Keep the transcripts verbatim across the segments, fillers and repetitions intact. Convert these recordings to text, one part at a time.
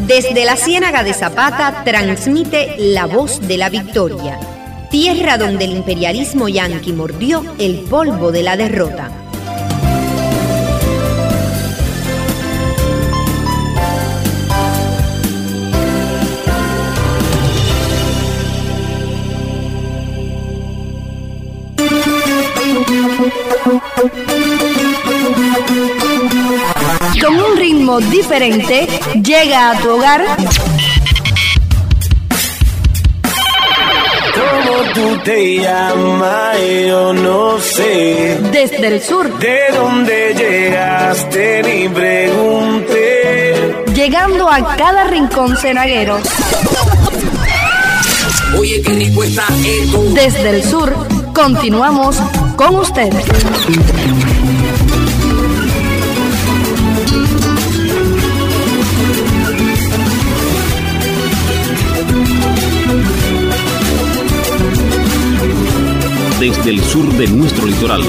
Desde la Ciénaga de Zapata transmite La Voz de la Victoria, tierra donde el imperialismo yanqui mordió el polvo de la derrota. Con un ritmo diferente, llega a tu hogar. ¿Cómo tú te llamas? Yo no sé. Desde el sur. ¿De dónde llegaste? Ni pregunté. Llegando a cada rincón cenaguero. Oye, qué rico está esto. Desde el sur, continuamos con ustedes. Desde el sur de nuestro litoral.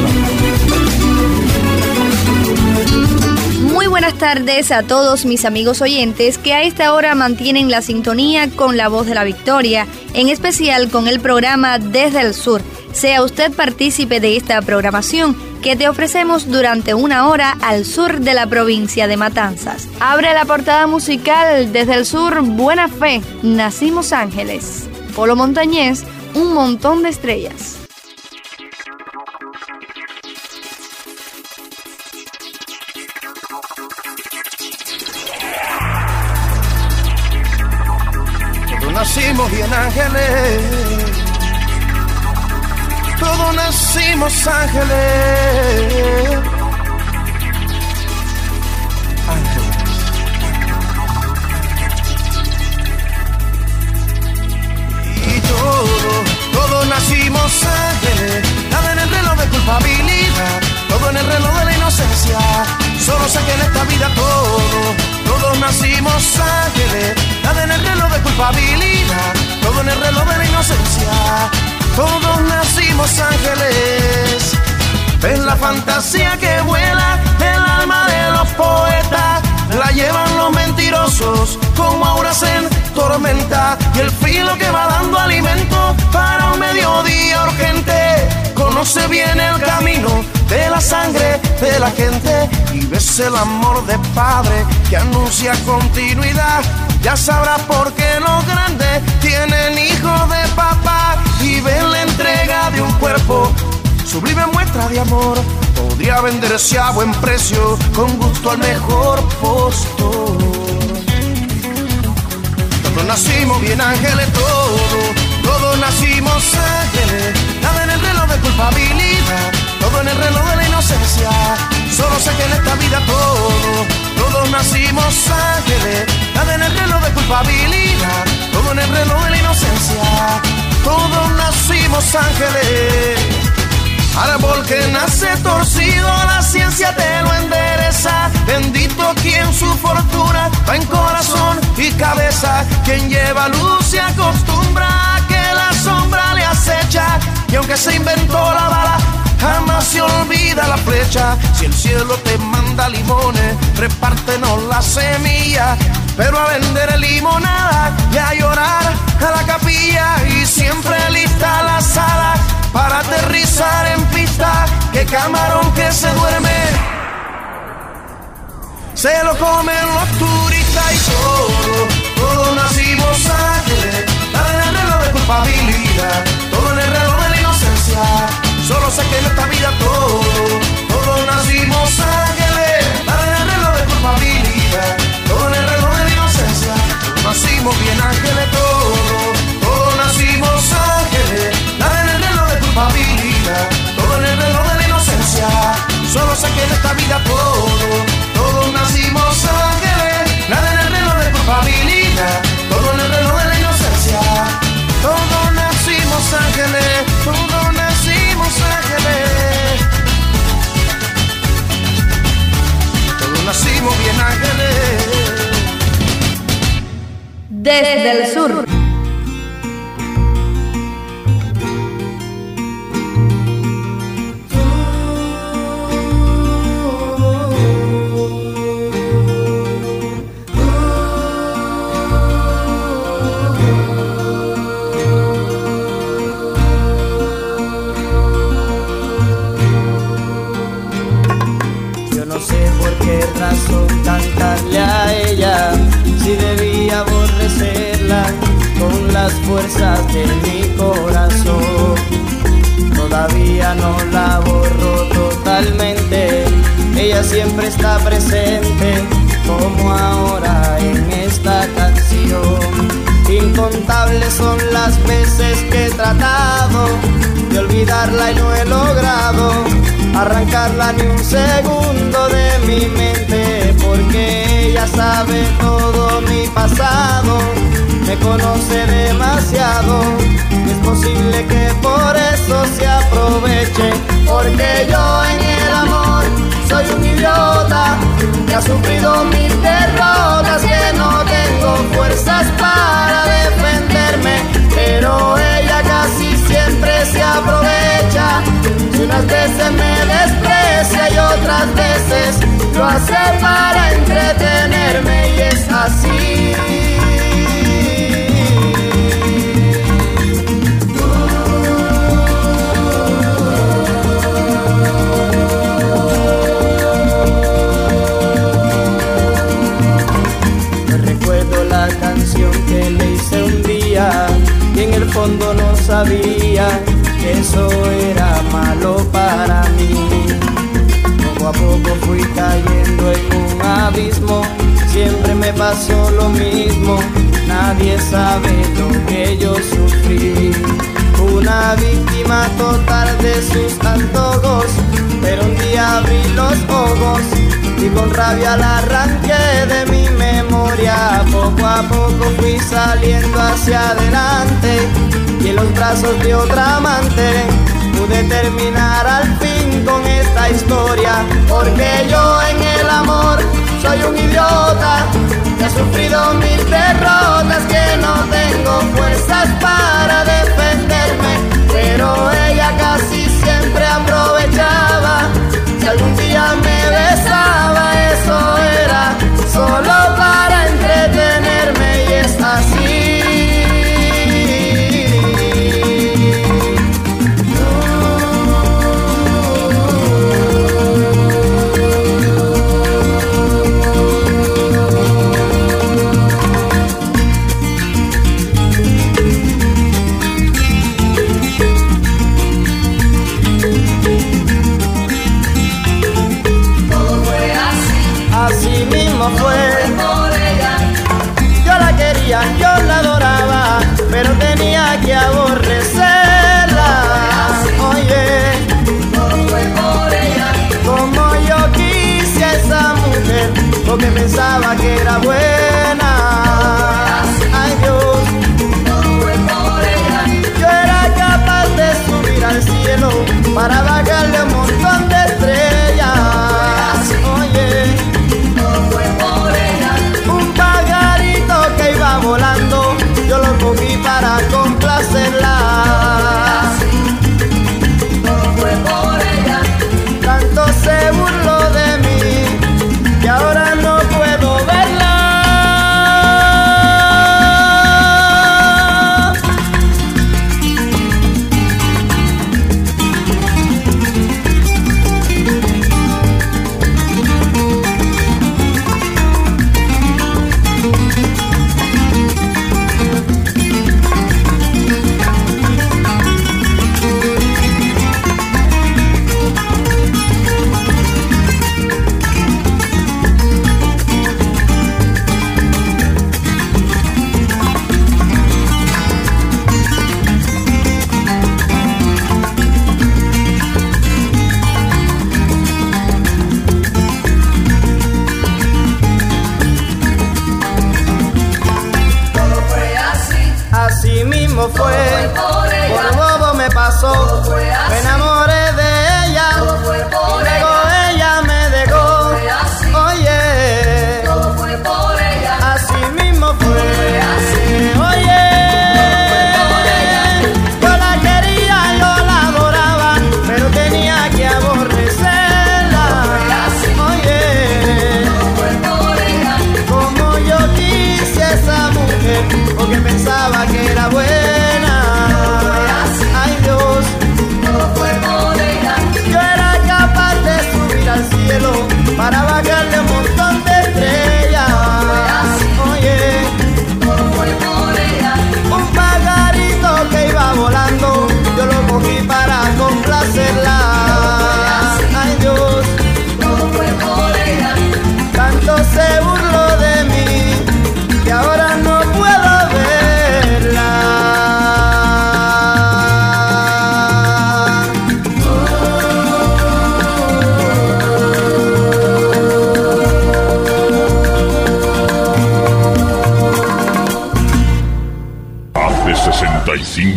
Muy buenas tardes a todos mis amigos oyentes que a esta hora mantienen la sintonía con La Voz de la Victoria, en especial con el programa Desde el Sur. Sea usted partícipe de esta programación que te ofrecemos durante una hora al sur de la provincia de Matanzas. Abre la portada musical Desde el Sur, Buena Fe, Nacimos Ángeles. Polo Montañés, Un Montón de Estrellas. Nacimos bien ángeles, todos nacimos ángeles, ángeles. Y todos, todos nacimos ángeles, nada en el reloj de culpabilidad, todo en el reloj de la inocencia, solo sé que en esta vida todo, todos nacimos ángeles, nada en el reloj de culpabilidad, todo en el reloj de la inocencia, todos nacimos ángeles. Ven la fantasía que vuela, el alma de los poetas, la llevan los mentirosos como auras en tormenta, y el filo que va dando alimento para un mediodía urgente, conoce bien el camino de la sangre de la gente, y ves el amor de padre que anuncia continuidad. Ya sabrás por qué los grandes tienen hijos de papá, y ven la entrega de un cuerpo, sublime muestra de amor. Podría venderse a buen precio, con gusto al mejor postor. Todos nacimos bien ángeles, todos, todos nacimos ángeles, nada en el reloj de culpabilidad, todo en el reloj de la inocencia, solo sé que en esta vida todo, todos nacimos ángeles, nada en el reloj de culpabilidad, todo en el reloj de la inocencia, todos nacimos ángeles. Árbol que nace torcido, la ciencia te lo endereza. Bendito quien su fortuna va en corazón y cabeza. Quien lleva luz se acostumbra a que la sombra le acecha. Y aunque se inventó la bala, jamás se olvida la flecha. Si el cielo te manda limones, repártenos la semilla. Pero a vender limonada y a llorar a la capilla. Y siempre lista la sala para aterrizar en pista, que camarón que se duerme se lo comen los turistas. Y todos, todos nacimos ángeles, nada en el reloj de culpabilidad, todo en el reloj de la inocencia, solo sé que en esta vida todo, todos nacimos ángeles, nada en el reloj de culpabilidad, todo en el reloj de la inocencia, todos nacimos bien ángeles, todos, todos nacimos ángeles, nada en el reloj de culpabilidad, todo en el reloj de la inocencia, solo sé que en esta vida todo, todos nacimos ángeles, nada en el reloj de culpabilidad, todo en el reloj de la inocencia, todos nacimos ángeles. piezas de mi corazón. Todavía no la borro totalmente, ella siempre está presente, como ahora en esta canción. Incontables son las veces que he tratado de olvidarla y no he logrado arrancarla ni un segundo de mi mente, porque ella sabe todo mi pasado, me conoce demasiado. Es posible que por eso se aproveche, porque yo en el amor soy un idiota que ha sufrido mil derrotas, que no tengo fuerzas para defenderme, pero ella casi siempre se aprovecha. Si unas veces me desprecia y otras veces lo hace para entretenerme, y es así. Que le hice un día y en el fondo no sabía que eso era malo para mí. Poco a poco fui cayendo en un abismo, siempre me pasó lo mismo, nadie sabe lo que yo sufrí. Una víctima total de sus antojos, pero un día abrí los ojos y con rabia la arranqué de mi memoria. Poco a poco fui saliendo hacia adelante y en los brazos de otra amante pude terminar al fin con esta historia, porque yo en el amor soy un idiota que ha sufrido mil derrotas, que no tengo fuerzas para defenderme, pero ella casi siempre aprovechaba. Si algún día me besaba, eso era solo para entretenerme, y es así. Fue por ella. Yo la quería, yo la adoraba, pero tenía que aborrecerla. Oye, todo fue por ella. Como yo quise a esa mujer, porque pensaba que era buena. Ay Dios, todo fue por ella. Yo era capaz de subir al cielo para bajarle un montón de estrellas. Oye, volando, yo lo cogí para complacerla. Todo fue por ella. Tanto se burló de mí que ahora no puedo verla.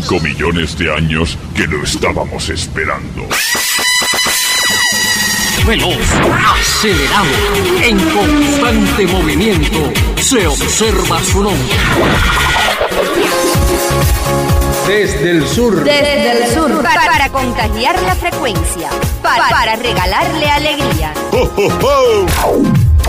cinco millones de años que lo estábamos esperando. Veloz, acelerado, en constante movimiento, se observa su nombre. Desde el sur. Desde el sur. Para, para contagiar la frecuencia. Para, para regalarle alegría. ¡Oh, oh, oh!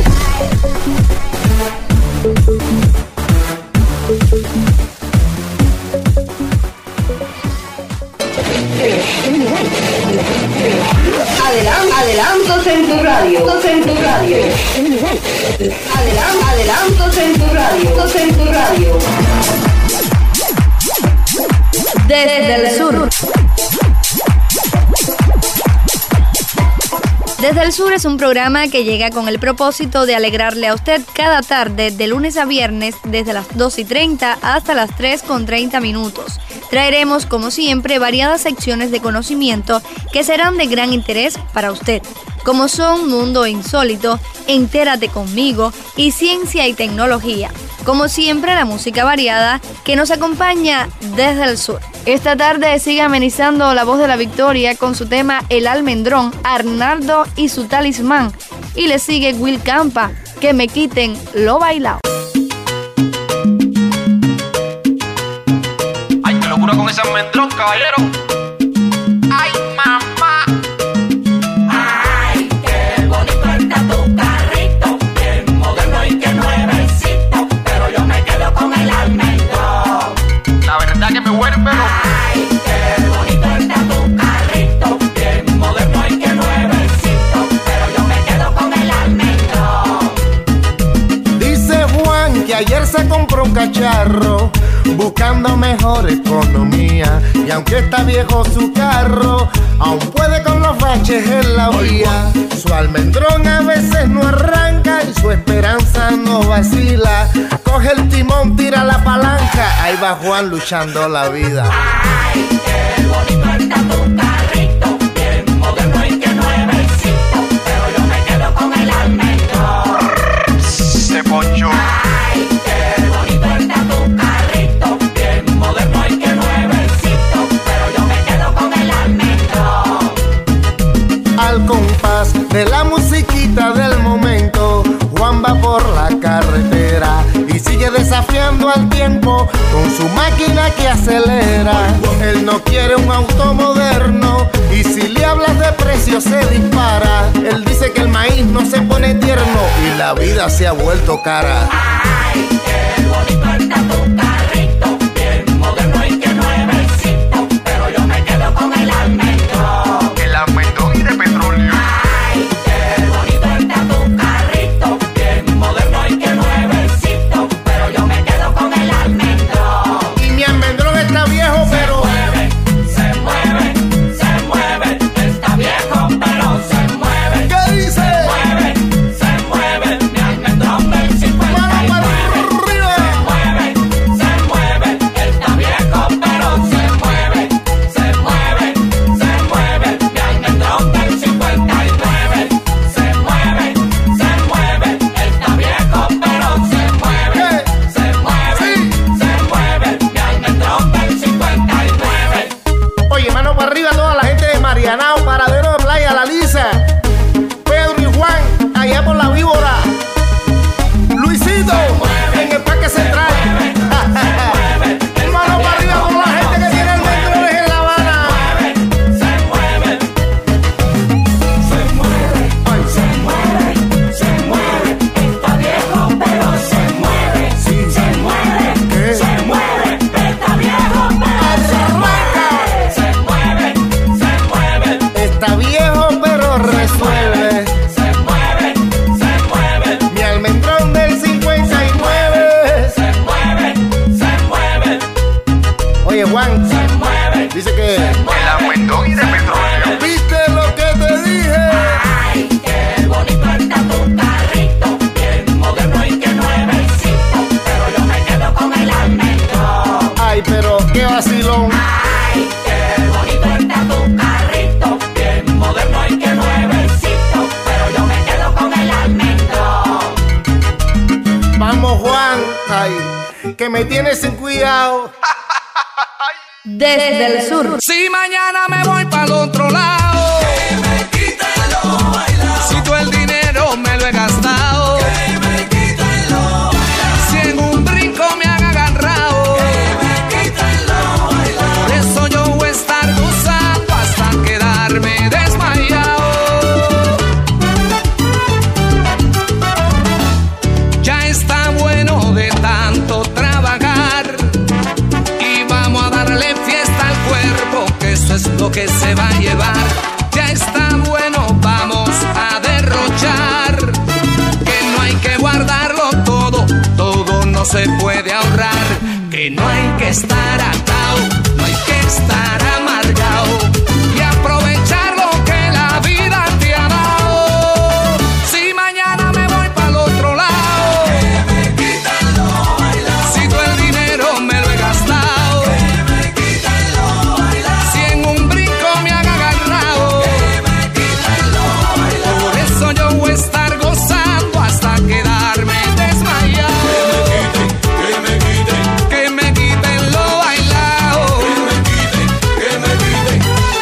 Adelan- adelantos en tu radio. En tu radio. Adelan- adelantos en tu radio. En tu radio. Desde el sur. Desde el Sur es un programa que llega con el propósito de alegrarle a usted cada tarde, de lunes a viernes, desde las dos y treinta hasta las tres con treinta minutos. Traeremos, como siempre, variadas secciones de conocimiento que serán de gran interés para usted, como son Mundo Insólito, Entérate Conmigo y Ciencia y Tecnología. Como siempre, la música variada que nos acompaña desde el sur. Esta tarde sigue amenizando la voz de la victoria con su tema El Almendrón, Arnaldo y su talismán. Y le sigue Will Campa, Que me quiten lo bailado. Ay, qué locura con ese almendrón, caballero. Ay, mamá. Ay, qué bonito está tu carrito, bien moderno y que nuevecito, pero yo me quedo con el almendrón. La verdad que me vuelve, pero... Ay, qué bonito está tu carrito, bien moderno y que nuevecito, pero yo me quedo con el almendrón. Dice Juan que ayer se compró un cacharro buscando mejor economía, y aunque está viejo su carro, aún puede con los baches en la vía. Su almendrón a veces no arranca y su esperanza no vacila. Coge el timón, tira la palanca, ahí va Juan luchando la vida. Ay, qué bonito está tu carrito, bien moderno y que nuevecito, pero yo me quedo con el almendrón. Se ponchó. Ay, qué bonito está tu carrito, bien moderno y que nuevecito, pero yo me quedo con el almendrón. Al compás de la musiquita del momento, Juan va por la carretera y sigue desafiando al tiempo con su máquina que acelera. Él no quiere un auto moderno y si le hablas de precio se dispara. Él dice que el maíz no se pone tierno y la vida se ha vuelto cara. Ay, qué bonito está tu carrito, bien moderno y que nuevecito, pero yo me quedo con el almendrón. El almendrón y de petróleo. Ay, qué bonito está tu carrito, bien moderno y que nuevecito, pero yo me quedo con el almendrón. Y mi almendrón está viejo, pero Se mueve, se mueve, está viejo, pero se mueve. ¿qué dice? Se mueve, se mueve, mi almendrón del cincuenta y nueve. Se mueve, se mueve, está viejo, pero se mueve. Se mueve, se mueve, mi almendrón del cincuenta y nueve. Se mueve, se mueve, está viejo, pero se mueve. Se mueve, se mueve, mi almendrón del cincuenta y nueve. Oye, mano para arriba toda la gente de Marianao, Paradero de Playa La Lisa, Pedro y Juan, allá por la Víbora, Luisito, en el Parque Central. Mano para arriba con la gente que tiene almendrones en La Habana. Se mueve, se mueve, se mueve, se mueve, está viejo pero se mueve, se mueve, ¿Qué? se mueve, está viejo pero se mueve, se mueve, se mueve, Está viejo pero resuelve. se mueve, se mueve, Mi almendrón del cincuenta y nueve. se mueve, se mueve, Oye, Juan, se mueve, dice que El almendrón y de petróleo. ¿viste lo que te dije? ay, qué bonito está tu carrito, bien moderno y que nuevecito, pero yo me quedo con el almendrón. Ay, pero qué vacilón. Ay, qué bonito está tu carrito, bien moderno y que nuevecito, pero yo me quedo con el almendrón. Vamos, Juan. Ay, que me tienes sin cuidado. Desde el sur. Si mañana me voy para el otro lado, que me quiten lo bailado. Si todo el dinero me lo he gastado, que me quiten lo bailado. Si en un brinco me han agarrado, que me quiten lo bailado. Por eso yo voy a estar gozando hasta quedarme desmayado. Ya está bueno de tanto trabajar y vamos a darle fiesta al cuerpo, que eso es lo que se va a llevar. Ya está bueno, vamos a derrochar, que no hay que guardarlo todo, todo no se puede ahorrar, que no hay que estar atado, no hay que estar amargado y aprovechar lo que la vida te ha dado. Si mañana me voy para el otro lado, que me quiten lo bailado. Si todo el dinero me lo he gastado, que me quiten lo bailado. Si en un brinco me han agarrado, que me quiten lo bailado. por eso yo voy a estar gozando hasta quedarme desmayado. Que me quiten, Que me quiten lo bailado, que me quiten,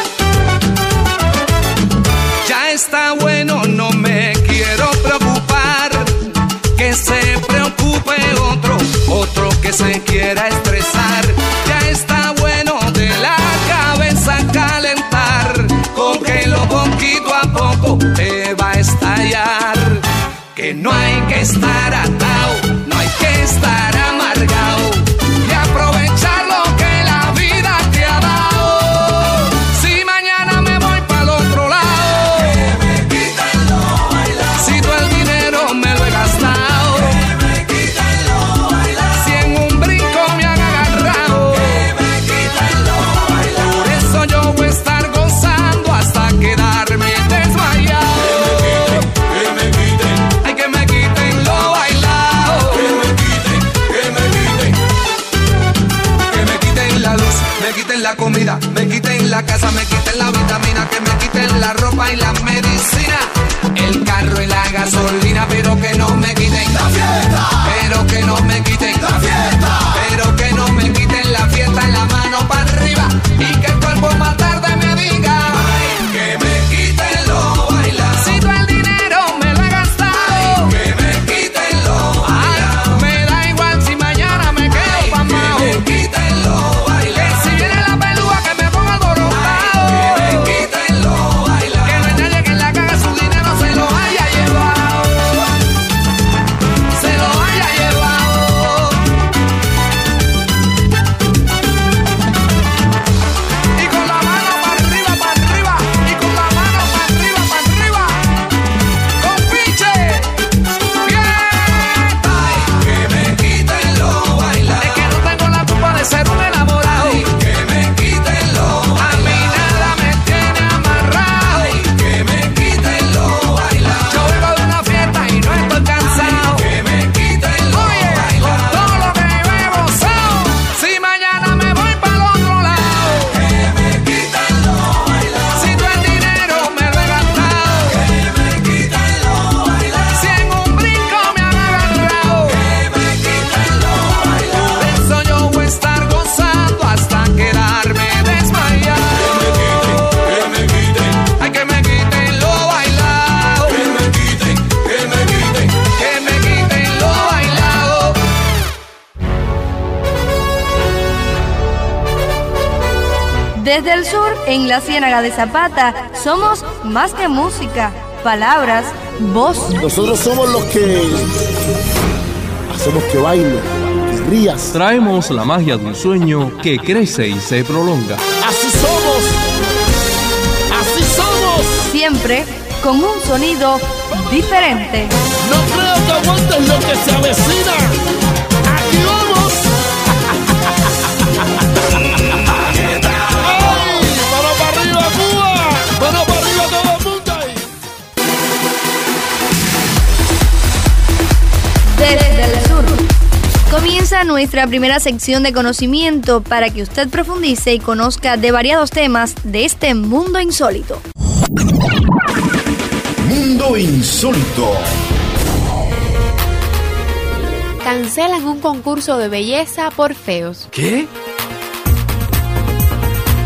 que me quiten. ya está bueno, no me quiero preocupar, que se preocupe otro, otro que se quiera estresar. Ya está bueno de la cabeza calentar, cógelo poquito a poco, te va a estallar. Que no hay que estar atado, no hay que estar amargado y aprovechar lo que la vida te ha dado. Si mañana me voy para el otro lado, Que me quiten lo bailado. si todo el dinero me lo he gastado, Que me quiten lo bailado. si en un brinco me han agarrado, Que me quiten lo bailado. por eso yo voy a estar gozando hasta quedarme desmayado. Que me quiten, Ay, que me quiten lo bailado, que me quiten, que me quiten. que me quiten la luz, me quiten la comida, me quiten la casa, me quiten la vitamina, que me quiten la ropa y la medicina, el carro y la gasolina, pero que no me quiten La fiesta, pero que no me quiten la fiesta. pero que no me quiten la fiesta, en la mano para arriba y que el cuerpo más tarde me diga, Que me quiten lo bailado. si todo el dinero me lo he gastado, Que me quiten lo bailado. ay, me da igual si mañana me quedo pasmao, Que me quiten lo que bailado. si viene la pelúa que me ponga alborotado, Que me quiten lo bailado. que no hay nadie que en la caga su dinero se lo haya llevado, se lo haya llevado. Y con la mano para arriba, para arriba, y con la mano para arriba, para arriba, con pinche, fiesta. Que me quiten lo bailado. Es que no tengo la culpa de ser un enamorado, Que me quiten lo a mí nada me tiene amarrado. Que me quiten lo bailado. Yo vengo de una fiesta y no estoy cansado. Que me quiten lo Oye, con bailado. todo lo que yo he gozado, si mañana me voy para el otro lado, Que me quiten lo bailado. si todo el dinero me lo he gastado, Que me quiten lo bailado. si en un brinco me han agarrado, Que me quiten lo bailado. por eso yo voy a estar gozando hasta quedarme desmayado. Que me quiten, Ay, que me quiten lo bailado, que me quiten, que me quiten. que me quiten lo bailado. Desde el sur, en la Ciénaga de Zapata, somos más que música, palabras, voz. Nosotros somos los que hacemos que baile, que rías. Traemos la magia de un sueño que crece y se prolonga. Así somos, así somos. Siempre con un sonido diferente. No creo que aguantes lo que se avecina. Aquí vamos. ¡Ay! ¡Mano para arriba, Cuba! ¡Mano para arriba todo el mundo ahí! Desde el sur. Comienza nuestra primera sección de conocimiento para que usted profundice y conozca de variados temas de este mundo insólito. Mundo insólito. Cancelan un concurso de belleza por feos. ¿Qué?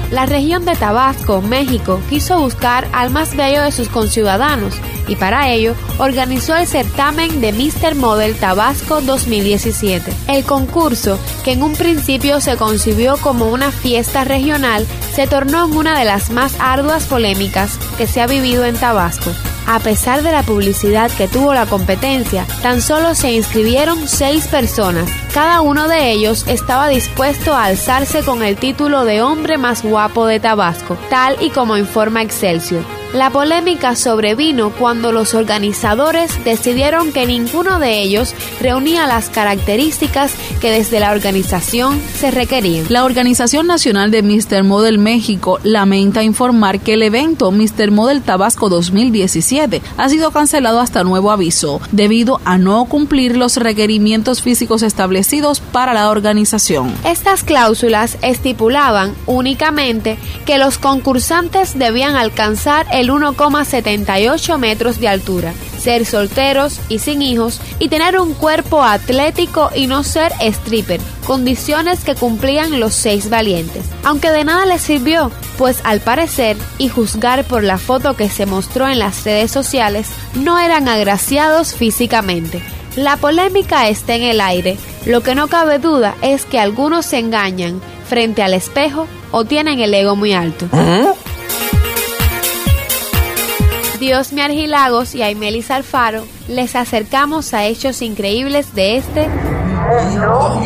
La región de Tabasco, México, quiso buscar al más bello de sus conciudadanos y para ello organizó el certamen de míster Model Tabasco dos mil diecisiete. El concurso, que en un principio se concibió como una fiesta regional, se tornó en una de las más arduas polémicas que se ha vivido en Tabasco. A pesar de la publicidad que tuvo la competencia, tan solo se inscribieron seis personas. Cada uno de ellos estaba dispuesto a alzarse con el título de hombre más guapo de Tabasco, tal y como informa Excelsior. La polémica sobrevino cuando los organizadores decidieron que ninguno de ellos reunía las características que desde la organización se requerían. La Organización Nacional de míster Model México lamenta informar que el evento míster Model Tabasco dos mil diecisiete ha sido cancelado hasta nuevo aviso, debido a no cumplir los requerimientos físicos establecidos para la organización. Estas cláusulas estipulaban únicamente que los concursantes debían alcanzar el uno coma setenta y ocho metros de altura, ser solteros y sin hijos y tener un cuerpo atlético y no ser stripper, condiciones que cumplían los seis valientes. Aunque de nada les sirvió, pues al parecer, y juzgar por la foto que se mostró en las redes sociales, no eran agraciados físicamente. La polémica está en el aire. Lo que no cabe duda es que algunos se engañan frente al espejo o tienen el ego muy alto. ¿Eh? Diosmi Argilagos y Aimelis Alfaro les acercamos a hechos increíbles de este Mundo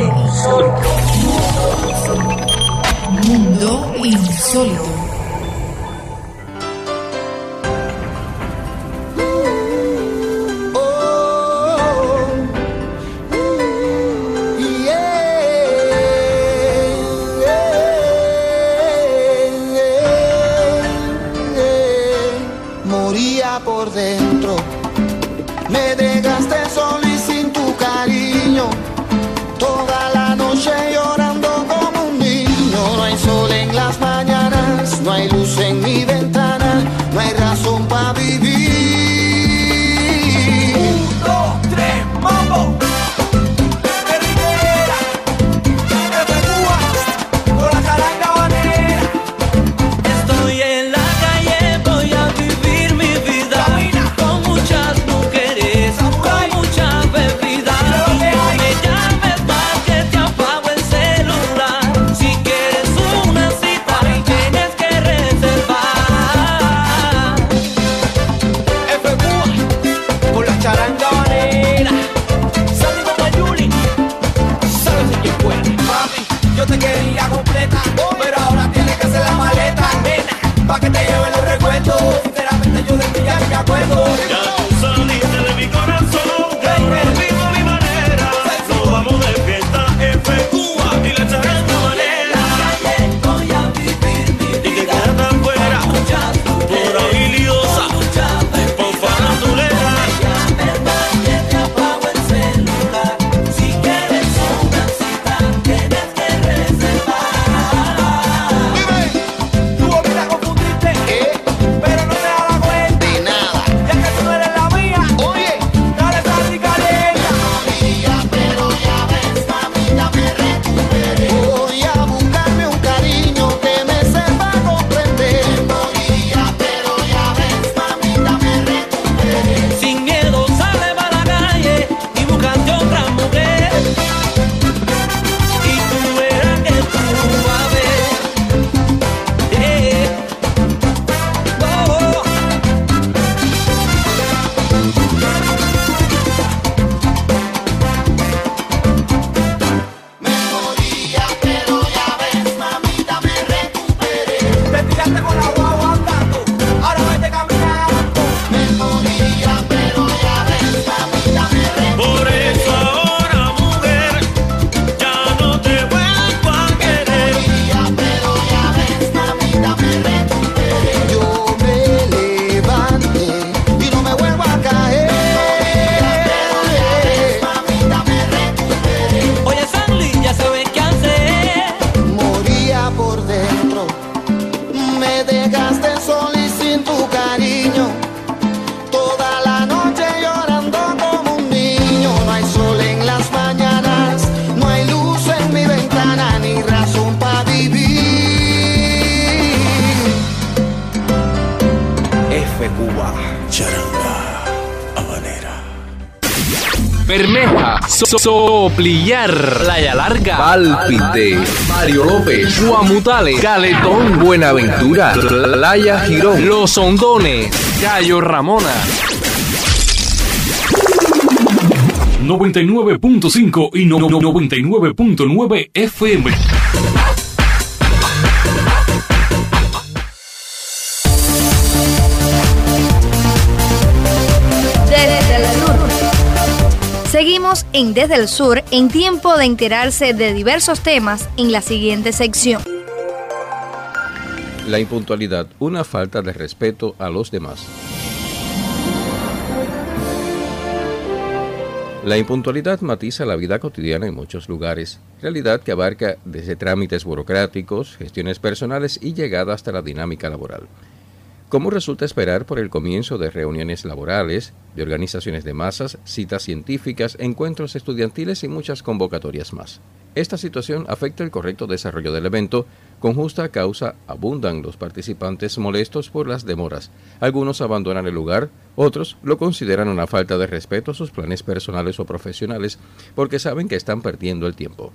Insólito. Mundo Insólito. Por dentro, me dejaste solo y sin tu cariño, toda la noche llorando como un niño. No hay sol en las mañanas, no hay luz en mi ventana, no hay razón para vivir. Un, dos, tres, mambo. Muchas Cuba, charanga, habanera. Bermeja, so- Soplillar, Playa Larga, Pálpite, Mario López, Guamutales, Caletón, Buenaventura, Playa Girón, Los Hondones, Cayo Ramona. noventa y nueve punto cinco y no- no- noventa y nueve punto nueve F M. Desde el sur. Seguimos en Desde el Sur, en tiempo de enterarse de diversos temas en la siguiente sección. La impuntualidad, una falta de respeto a los demás. La impuntualidad matiza la vida cotidiana en muchos lugares, realidad que abarca desde trámites burocráticos, gestiones personales y llegada hasta la dinámica laboral. Como resulta esperar por el comienzo de reuniones laborales, de organizaciones de masas, citas científicas, encuentros estudiantiles y muchas convocatorias más. Esta situación afecta el correcto desarrollo del evento. Con justa causa abundan los participantes molestos por las demoras. Algunos abandonan el lugar, otros lo consideran una falta de respeto a sus planes personales o profesionales porque saben que están perdiendo el tiempo.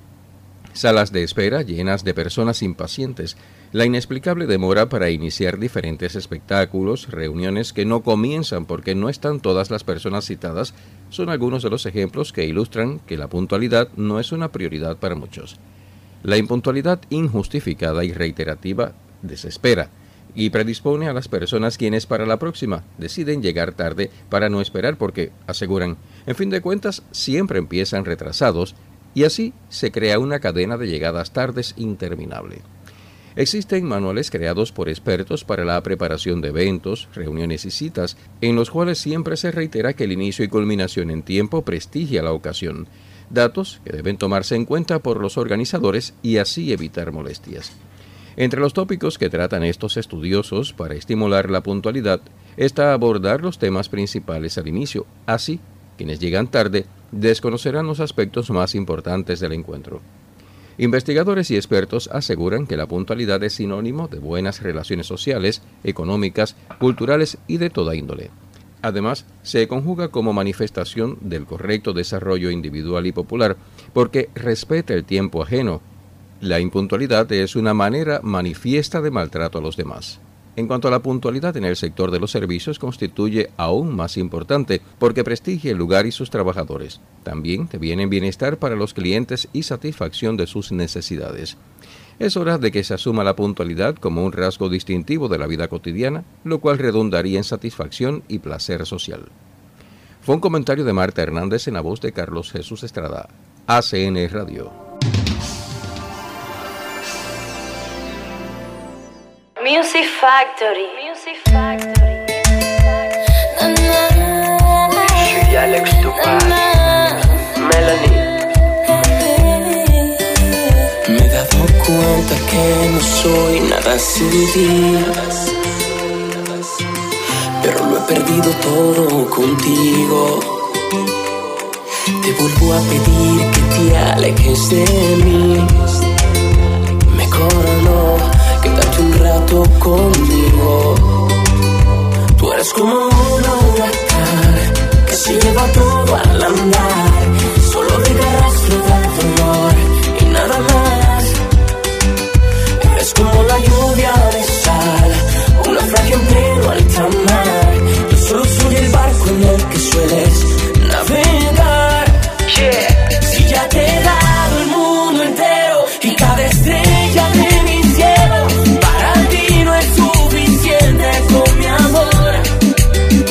Salas de espera llenas de personas impacientes, la inexplicable demora para iniciar diferentes espectáculos, reuniones que no comienzan porque no están todas las personas citadas, son algunos de los ejemplos que ilustran que la puntualidad no es una prioridad para muchos. La impuntualidad injustificada y reiterativa desespera y predispone a las personas quienes para la próxima deciden llegar tarde para no esperar porque, aseguran, en fin de cuentas siempre empiezan retrasados y así se crea una cadena de llegadas tardes interminable. Existen manuales creados por expertos para la preparación de eventos, reuniones y citas, en los cuales siempre se reitera que el inicio y culminación en tiempo prestigia la ocasión, datos que deben tomarse en cuenta por los organizadores y así evitar molestias. Entre los tópicos que tratan estos estudiosos para estimular la puntualidad está abordar los temas principales al inicio, así quienes llegan tarde desconocerán los aspectos más importantes del encuentro. Investigadores y expertos aseguran que la puntualidad es sinónimo de buenas relaciones sociales, económicas, culturales y de toda índole. Además, se conjuga como manifestación del correcto desarrollo individual y popular porque respeta el tiempo ajeno. La impuntualidad es una manera manifiesta de maltrato a los demás. En cuanto a la puntualidad en el sector de los servicios, constituye aún más importante porque prestigia el lugar y sus trabajadores. También deviene bienestar para los clientes y satisfacción de sus necesidades. Es hora de que se asuma la puntualidad como un rasgo distintivo de la vida cotidiana, lo cual redundaría en satisfacción y placer social. Fue un comentario de Marta Hernández en la voz de Carlos Jesús Estrada, A C N Radio. Music Factory. Music Factory. She Alex Tupac. Melanie. Me he dado cuenta que no soy nada sin ti, pero lo he perdido todo contigo. Te vuelvo a pedir que te alejes de mí. Mejor no. Quédate un rato conmigo. Tú eres como un huracán que se lleva todo al andar. Solo deja rastro de dolor y nada más. Eres como la lluvia de sal, un naufragio en pleno alta mar. Yo solo soy el barco en el que sueles navegar. Yeah. Si ya te he dado el mundo entero y cada estrella de mi cielo, para ti no es suficiente con mi amor.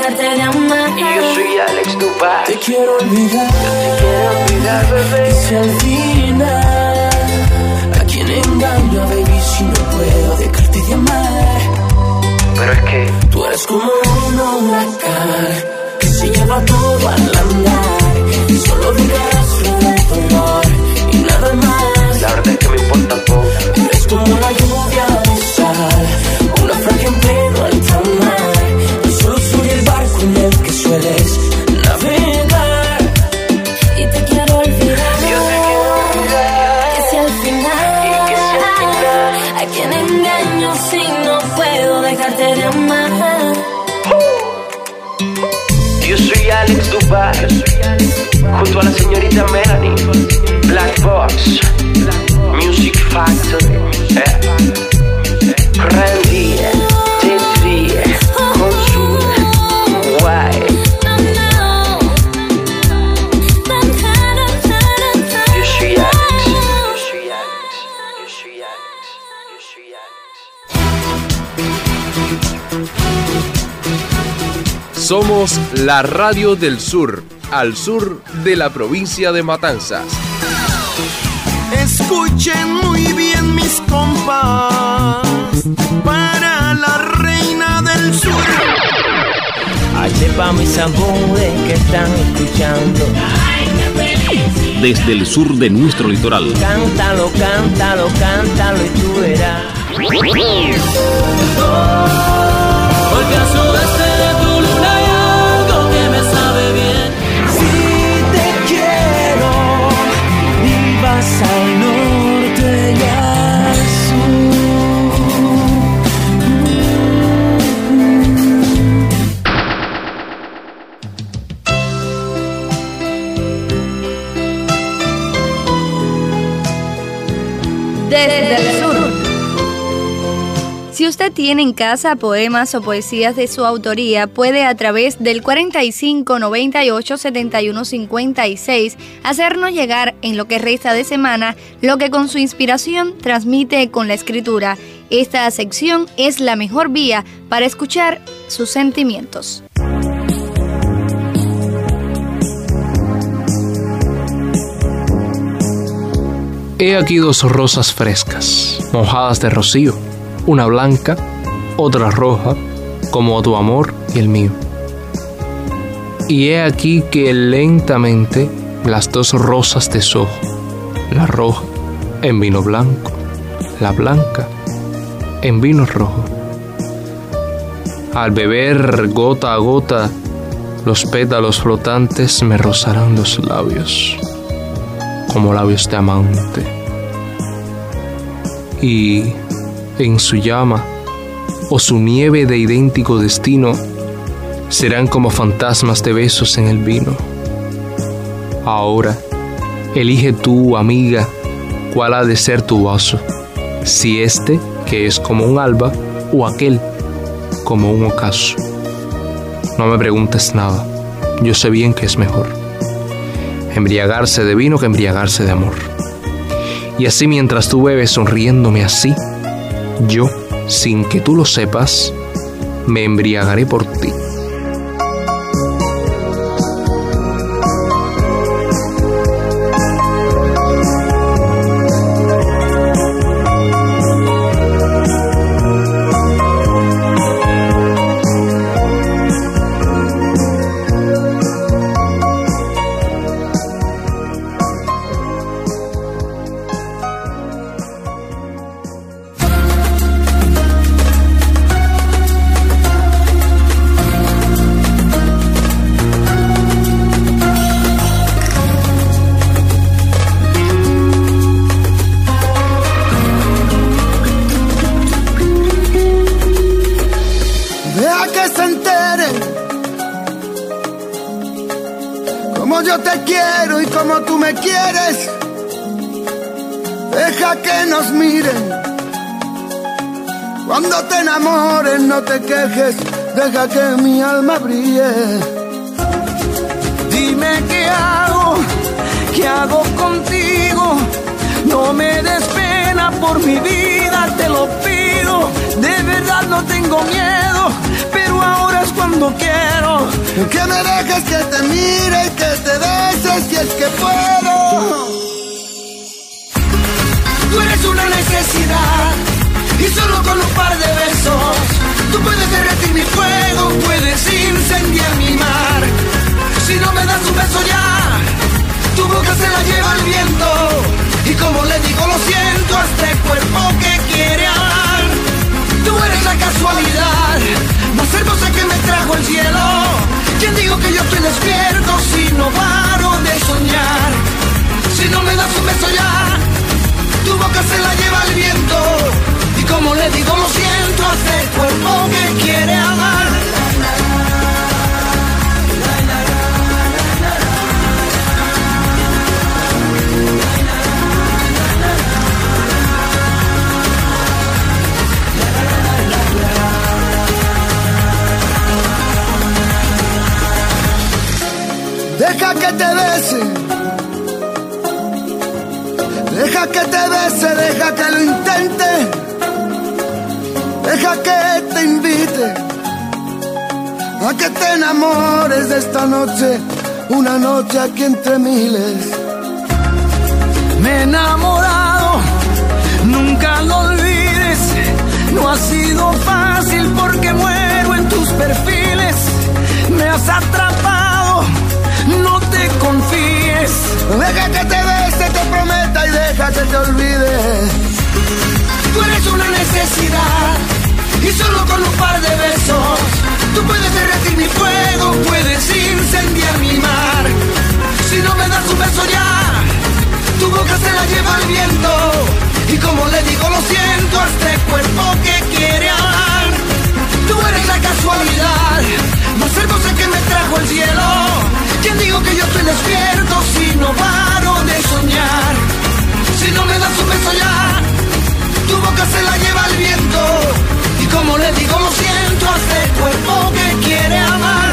dejarte de amar. Y yo soy Alex Duval. Te quiero olvidar, yo te quiero olvidar, bebé. Y si al final a quien engaño, baby, si no puedo dejarte de amar. Pero es que tú eres como un huracán que se lleva todo al andar y solo digas el dolor y nada más. La verdad es que me importa poco. Eres como la lluvia de sal, un naufragio en pleno alta mar. Yo solo soy el barco en el que sueles navegar. Y te quiero olvidar, yo te quiero olvidar. Que si al final, y que si al final a quien engaño si no puedo dejarte de amar. Yo soy Alex Duval, junto a la señorita Melanie, Black Box, Music Factory, eh. Randy, Tetri, Consul, Guay. Yo soy Alex, yo soy Alex, yo soy Alex, yo soy Alex. Somos la radio del sur, al sur de la provincia de Matanzas. Escuchen muy bien mis compas, para la reina del sur. H pa' mis amores que están escuchando. Desde el sur de nuestro litoral. Cántalo, cántalo, cántalo y tú verás. Porque a sudeste de tu luna hay algo que me sabe bien. Si te quiero y vas al norte y al sur. Desde el sur. Si usted tiene en casa poemas o poesías de su autoría, puede a través del cuarenta y cinco, noventa y ocho, setenta y uno, cincuenta y seis hacernos llegar en lo que resta de semana lo que con su inspiración transmite con la escritura. Esta sección es la mejor vía para escuchar sus sentimientos. He aquí dos rosas frescas, mojadas de rocío, una blanca, otra roja, como tu amor y el mío. Y he aquí que lentamente las dos rosas deshojo, la roja en vino blanco, la blanca en vino rojo. Al beber gota a gota, los pétalos flotantes me rozarán los labios, como labios de amante. Y en su llama o su nieve de idéntico destino serán como fantasmas de besos en el vino. Ahora, elige tú, amiga, cuál ha de ser tu vaso, si este, que es como un alba, o aquel, como un ocaso. No me preguntes nada, yo sé bien que es mejor embriagarse de vino que embriagarse de amor. Y así mientras tú bebes sonriéndome así, yo, sin que tú lo sepas, me embriagaré por ti. Yo te quiero y como tú me quieres. Deja que nos miren. Cuando te enamores no te quejes. Deja que mi alma brille. Dime qué hago, qué hago contigo. No me des pena por mi vida, te lo pido. De verdad no tengo miedo, pero ahora es cuando quiero. Que me dejes que te mire y que te beses si es que puedo. Tú eres una necesidad y solo con un par de besos tú puedes derretir mi fuego, puedes incendiar mi mar. Si no me das un beso ya, tu boca se la lleva el viento. Y como le digo lo siento a este cuerpo que quiere hablar. Tú eres la casualidad más hermosa que me trajo el cielo. ¿Quién digo que yo estoy despierto si no paro de soñar? Si no me das un beso ya, tu boca se la lleva el viento. Y como le digo lo siento a este cuerpo que quiere amar. Deja que te bese, deja que te bese, deja que lo intente, deja que te invite a que te enamores de esta noche, una noche aquí entre miles. Me he enamorado, nunca lo olvides, no ha sido fácil porque muero en tus perfiles, me has atrapado. No te confíes. Deja que te bese, te prometa y deja que te olvide. Tú eres una necesidad y solo con un par de besos tú puedes derretir mi fuego, puedes incendiar mi mar. Si no me das un beso ya, tu boca se la lleva el viento. Y como le digo lo siento a este cuerpo que quiere hablar. Tú eres la casualidad más hermosa que me trajo el cielo. ¿Quién digo que yo estoy despierto si no paro de soñar? Si no me das un beso ya, tu boca se la lleva el viento. Y como le digo lo siento a este cuerpo que quiere amar.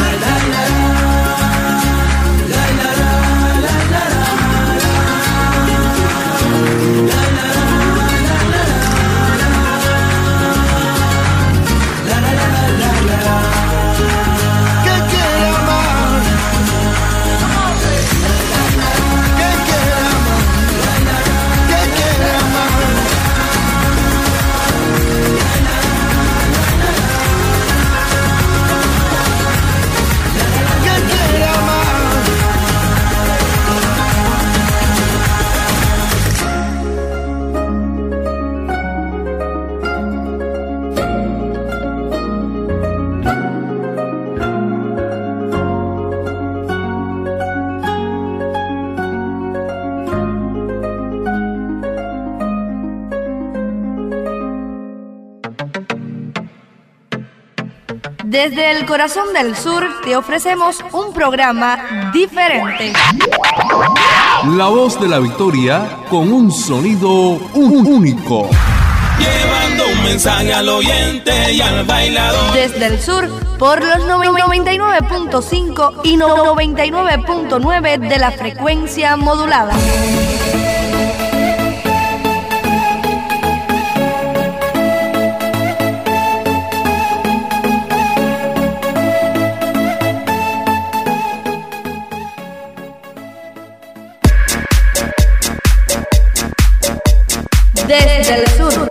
Desde el corazón del sur te ofrecemos un programa diferente. La voz de la victoria con un sonido único. Llevando un mensaje al oyente y al bailador. Desde el sur por los noventa y nueve punto cinco y noventa y nueve punto nueve de la frecuencia modulada. Desde el sur.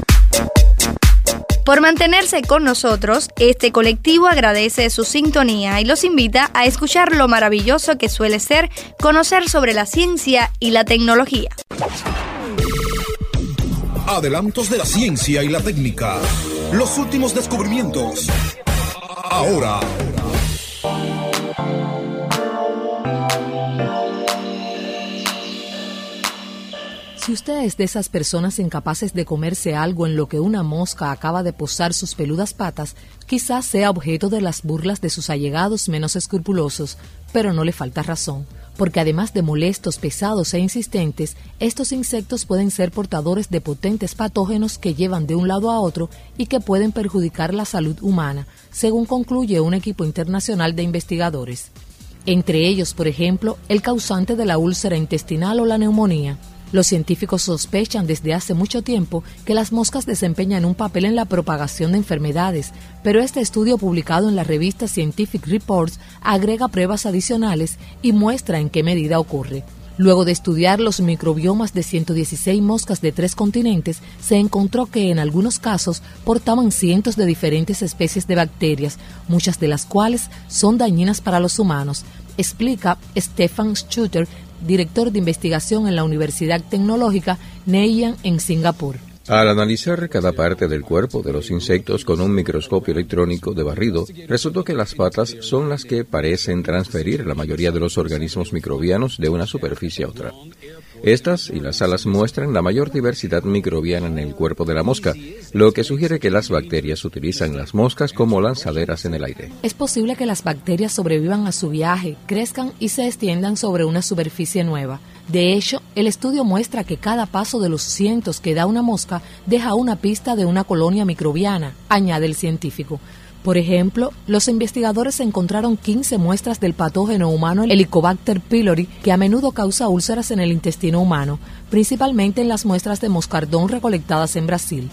Por mantenerse con nosotros, este colectivo agradece su sintonía y los invita a escuchar lo maravilloso que suele ser conocer sobre la ciencia y la tecnología. Adelantos de la ciencia y la técnica. Los últimos descubrimientos. Ahora. Si usted es de esas personas incapaces de comerse algo en lo que una mosca acaba de posar sus peludas patas, quizás sea objeto de las burlas de sus allegados menos escrupulosos, pero no le falta razón, porque además de molestos, pesados e insistentes, estos insectos pueden ser portadores de potentes patógenos que llevan de un lado a otro y que pueden perjudicar la salud humana, según concluye un equipo internacional de investigadores. Entre ellos, por ejemplo, el causante de la úlcera intestinal o la neumonía. Los científicos sospechan desde hace mucho tiempo que las moscas desempeñan un papel en la propagación de enfermedades, pero este estudio publicado en la revista Scientific Reports agrega pruebas adicionales y muestra en qué medida ocurre. Luego de estudiar los microbiomas de ciento dieciséis moscas de tres continentes, se encontró que en algunos casos portaban cientos de diferentes especies de bacterias, muchas de las cuales son dañinas para los humanos, explica Stefan Schutter, director de investigación en la Universidad Tecnológica Nanyang en Singapur. Al analizar cada parte del cuerpo de los insectos con un microscopio electrónico de barrido, resultó que las patas son las que parecen transferir la mayoría de los organismos microbianos de una superficie a otra. Estas y las alas muestran la mayor diversidad microbiana en el cuerpo de la mosca, lo que sugiere que las bacterias utilizan las moscas como lanzaderas en el aire. Es posible que las bacterias sobrevivan a su viaje, crezcan y se extiendan sobre una superficie nueva. De hecho, el estudio muestra que cada paso de los cientos que da una mosca deja una pista de una colonia microbiana, añade el científico. Por ejemplo, los investigadores encontraron quince muestras del patógeno humano Helicobacter pylori, que a menudo causa úlceras en el intestino humano, principalmente en las muestras de moscardón recolectadas en Brasil.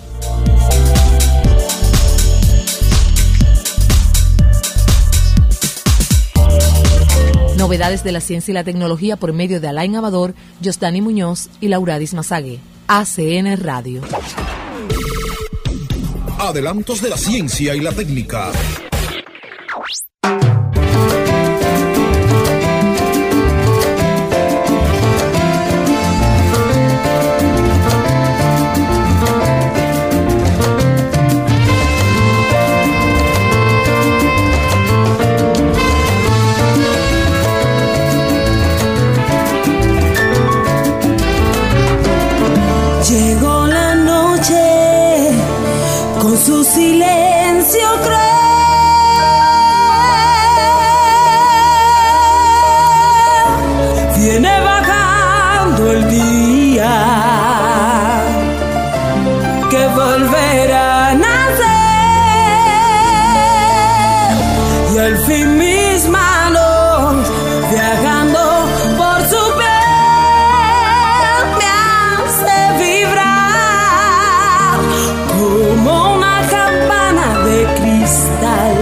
Novedades de la ciencia y la tecnología por medio de Alain Amador, Josdani Muñoz y Lauradis Mazagué. A C N Radio. Adelantos de la ciencia y la técnica. Llegó la noche con su silencio cruel. Viene bajando el día que volverá a nacer y al fin mis manos viajando por su piel me hace vibrar como una campana de cristal,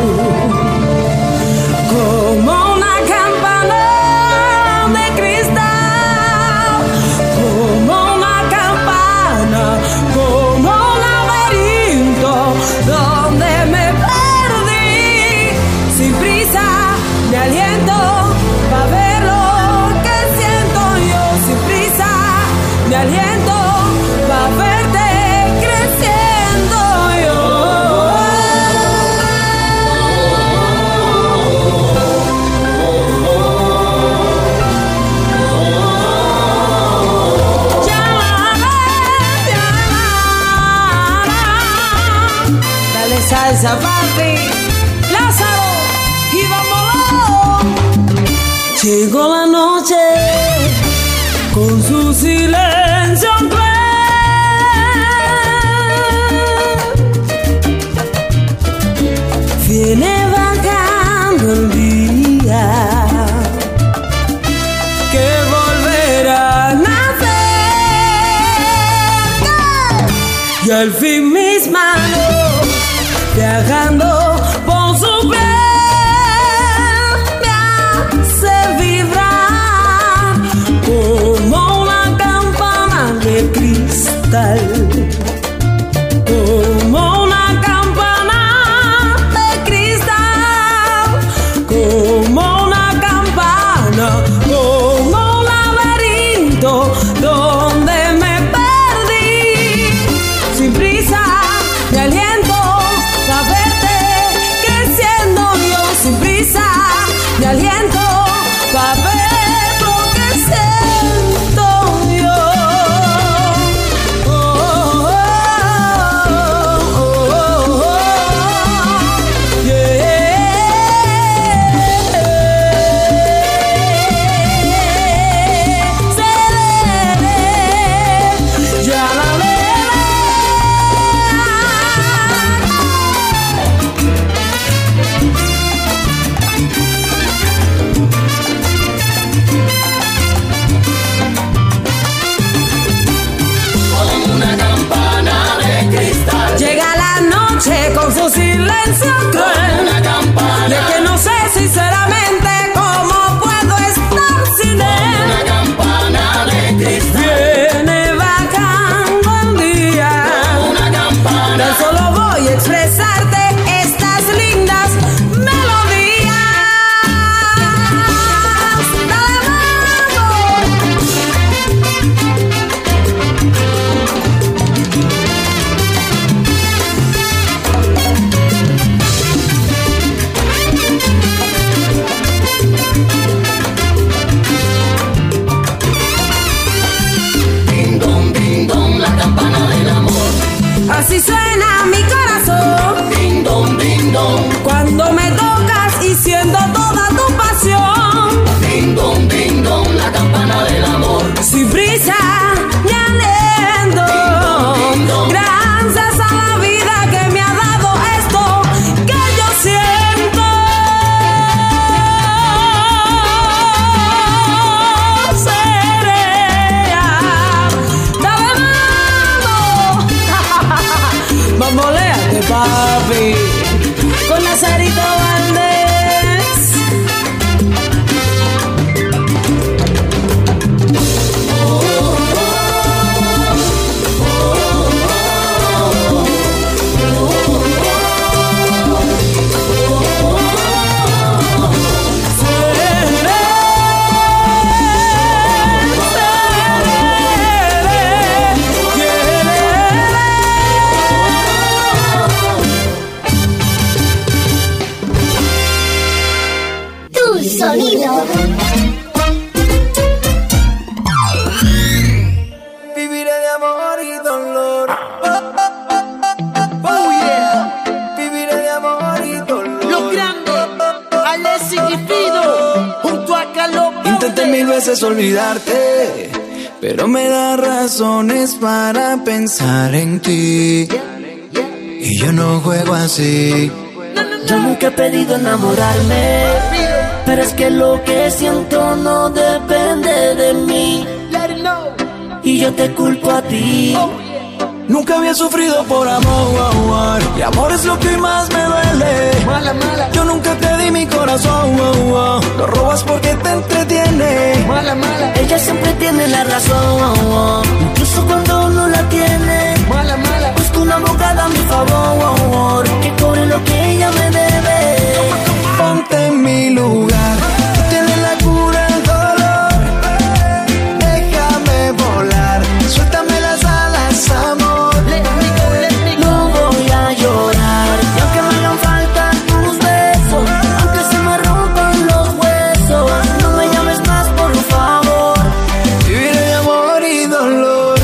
como una campana de cristal, como una campana, como un laberinto donde me perdí sin prisa de aliento para ver lo que siento yo, sin prisa de aliento para verte creciendo yo. Dale salsa, papi, Lázaro y vámonos. Llegó la noche con su silencio cruel. Viene bajando el día que volverá a nacer y al fin mis manos viajando por su piel me hace vibrar como una campana de cristal, como una campana de cristal, como una campana, como un laberinto donde me perdí sin prisa de aliento para verte creciendo yo, sin prisa de aliento para ver lo que siento yo. Oh, oh, oh, oh, oh, yeah. Ya la sinceramente, ¿cómo puedo estar sin él? Una campana de cristal viene bajando el día. Una campana. Tan solo voy a expresarte estas lindas melodías. Dale, Ding dong, ding dong, la campana del amor. así suena mi corazón. Ding dong, ding dong. Cuando me tocas y siento toda tu pasión. Ding dong, ding dong, la campana del amor. Sin prisa ni aliento. Ding dong, ding dong. Gracias a la vida que me ha dado esto que yo siento. Serea. Dale, vamos. Bamboléate, papi, con Nazarito Valdés. Tu sonido. Viviré de amor y dolor. Oh yeah. Viviré de amor y dolor. Los grandes, Alexis y Fido, junto a Carlos. Intenté mil veces olvidarte, pero me da razones para pensar en ti. Y yo no juego así. Yo nunca he pedido enamorarme, pero es que lo que siento no depende de mí. Y yo te culpo a ti. Nunca había sufrido por amor, y amor es lo que más me duele. Mala, mala. Yo nunca te di mi corazón, lo robas porque te entretiene. Mala, mala. Ella siempre tiene la razón, incluso cuando no la tiene. Mala, mala. Busco una abogada a mi favor, que cobre lo que ella me debe. Ponte en mi lugar, tú tienes la cura del dolor. Déjame volar, suéltame las alas, amor. Let me go, let me go. No voy a llorar, y aunque me hagan falta tus besos, aunque se me rompan los huesos, no me llames más, por favor. Viviré de amor y dolor.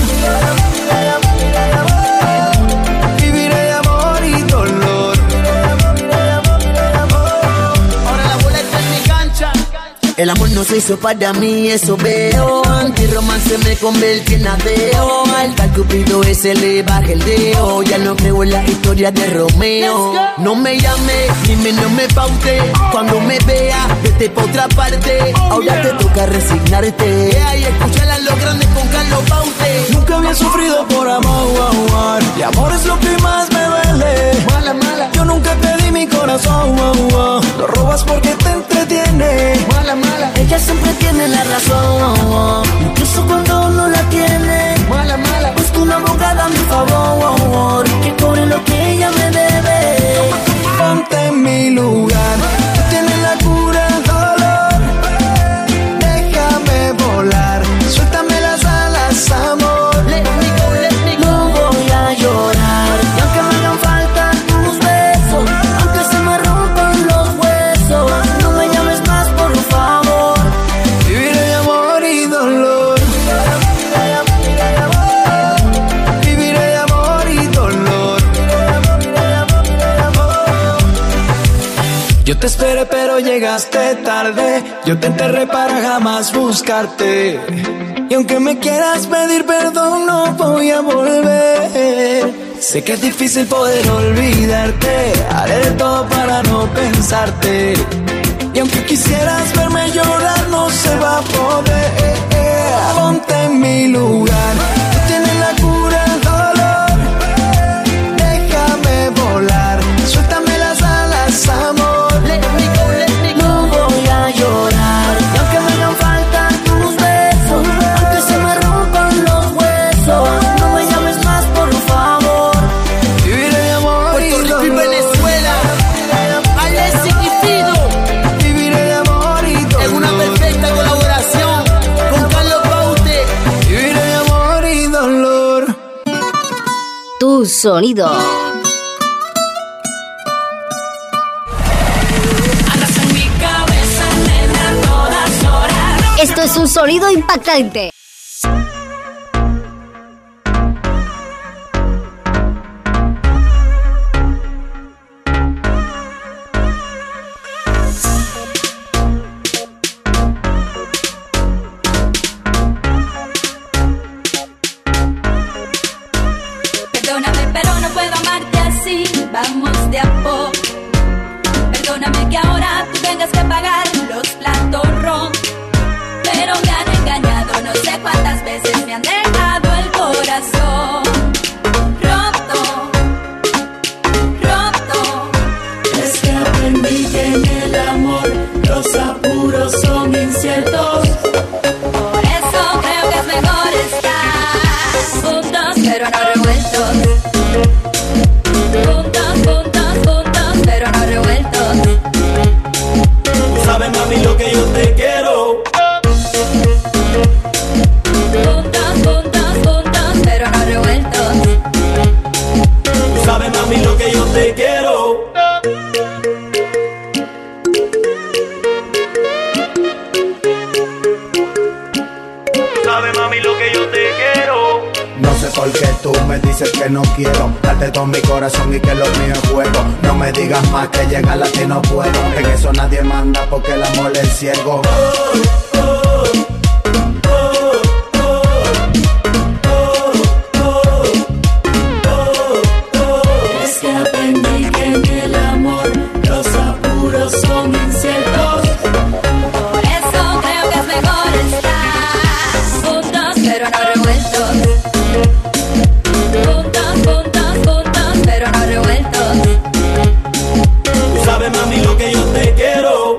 Viviré de amor y dolor. Ahora la bola está en mi cancha. El amor no se hizo para mí, eso veo. Antirromance me convertí en ateo. Al tal Cupido ese le baja el dedo. Ya no creo en la historia de Romeo. No me llame, ni menos me paute. Cuando me vea, vete pa' otra parte. Ahora te toca resignarte. Y escuchar a los grandes con Carlos Baute. Nunca había sufrido por amor, y amor es lo que más me duele. Mala, mala. Yo nunca te di mi corazón, lo robas porque te entretiene. Mala, mala. Ella siempre tiene la razón, incluso cuando no la tiene. Mala, mala. Busco una abogada a mi favor, que cobre lo que ella me debe. Ponte en mi lugar, tú tienes la cura del dolor. Déjame volar, suéltame las alas, amor. Let me go, let me go. No voy a llorar, y aunque me hagan falta tus besos, aunque se me rompan los huesos, no me llames más, por favor. Viviré de amor y dolor. Viviré de amor y dolor. Yo te esperé pero llegaste tarde. Yo te enterré para jamás buscarte. Y aunque me quieras pedir perdón, no voy a volver. Sé que es difícil poder olvidarte. Haré de todo para no pensarte. Y aunque quisieras verme llorar, no se va a poder. Ponte en mi lugar, tú tienes la cura del dolor. Déjame volar, suéltame las alas, amor. Let me go, let me go. No sonido. Esto es un sonido impactante. Perdóname, pero no puedo amarte así. Vamos de a poco. Perdóname que ahora tú tengas que pagar los platos rotos. Pero me han engañado, no sé cuántas veces me han dejado el corazón roto, roto. Es que aprendí que en el amor los apuros son inciertos. Por eso creo que es mejor estar juntos, pero no revueltos. Juntos, juntos, juntos, pero no revueltos. Tú sabes, mami, lo que yo te quiero. Sabes, mami, lo que yo te quiero. Sabes, mami, lo que yo te quiero. No sé por qué tú me dices que no quiero darte todo mi corazón y que lo mío es juego. No me digas más que llegar a ti no puedo. En eso nadie manda porque el amor es ciego. Oh, oh. Son inciertos. Por eso creo que es mejor estar juntos, pero no revueltos. Juntos, juntos, juntos, pero no revueltos. Tú sabes, mami, lo que yo te quiero.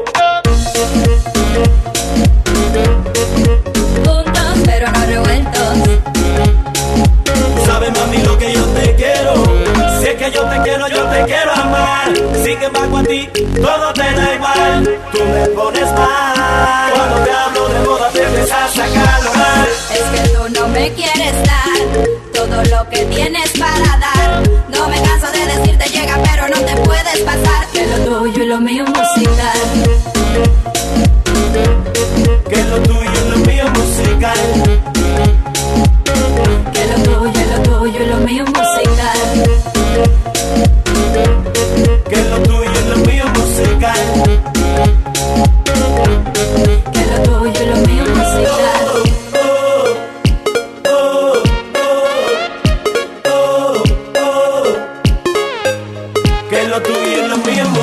Juntos, pero no revueltos. Tú sabes, mami, lo que yo te quiero. Si es que yo te quiero, yo te quiero amar. Sin embargo a ti todo te da igual. Tú me pones mal. Cuando te hablo de moda te empiezas a calor. Es que tú no me quieres dar todo lo que tienes para dar. No me canso de decirte llega pero no te puedes pasar. Que lo tuyo y lo mío es musical. Que lo tuyo y lo mío es musical. Que lo tuyo y lo tuyo y lo mío es musical. Que lo tuyo y lo mío es musical. Que lo tuyo y lo mío es musical. Oh, oh, oh, oh, oh, oh. Que lo tuyo y lo mío es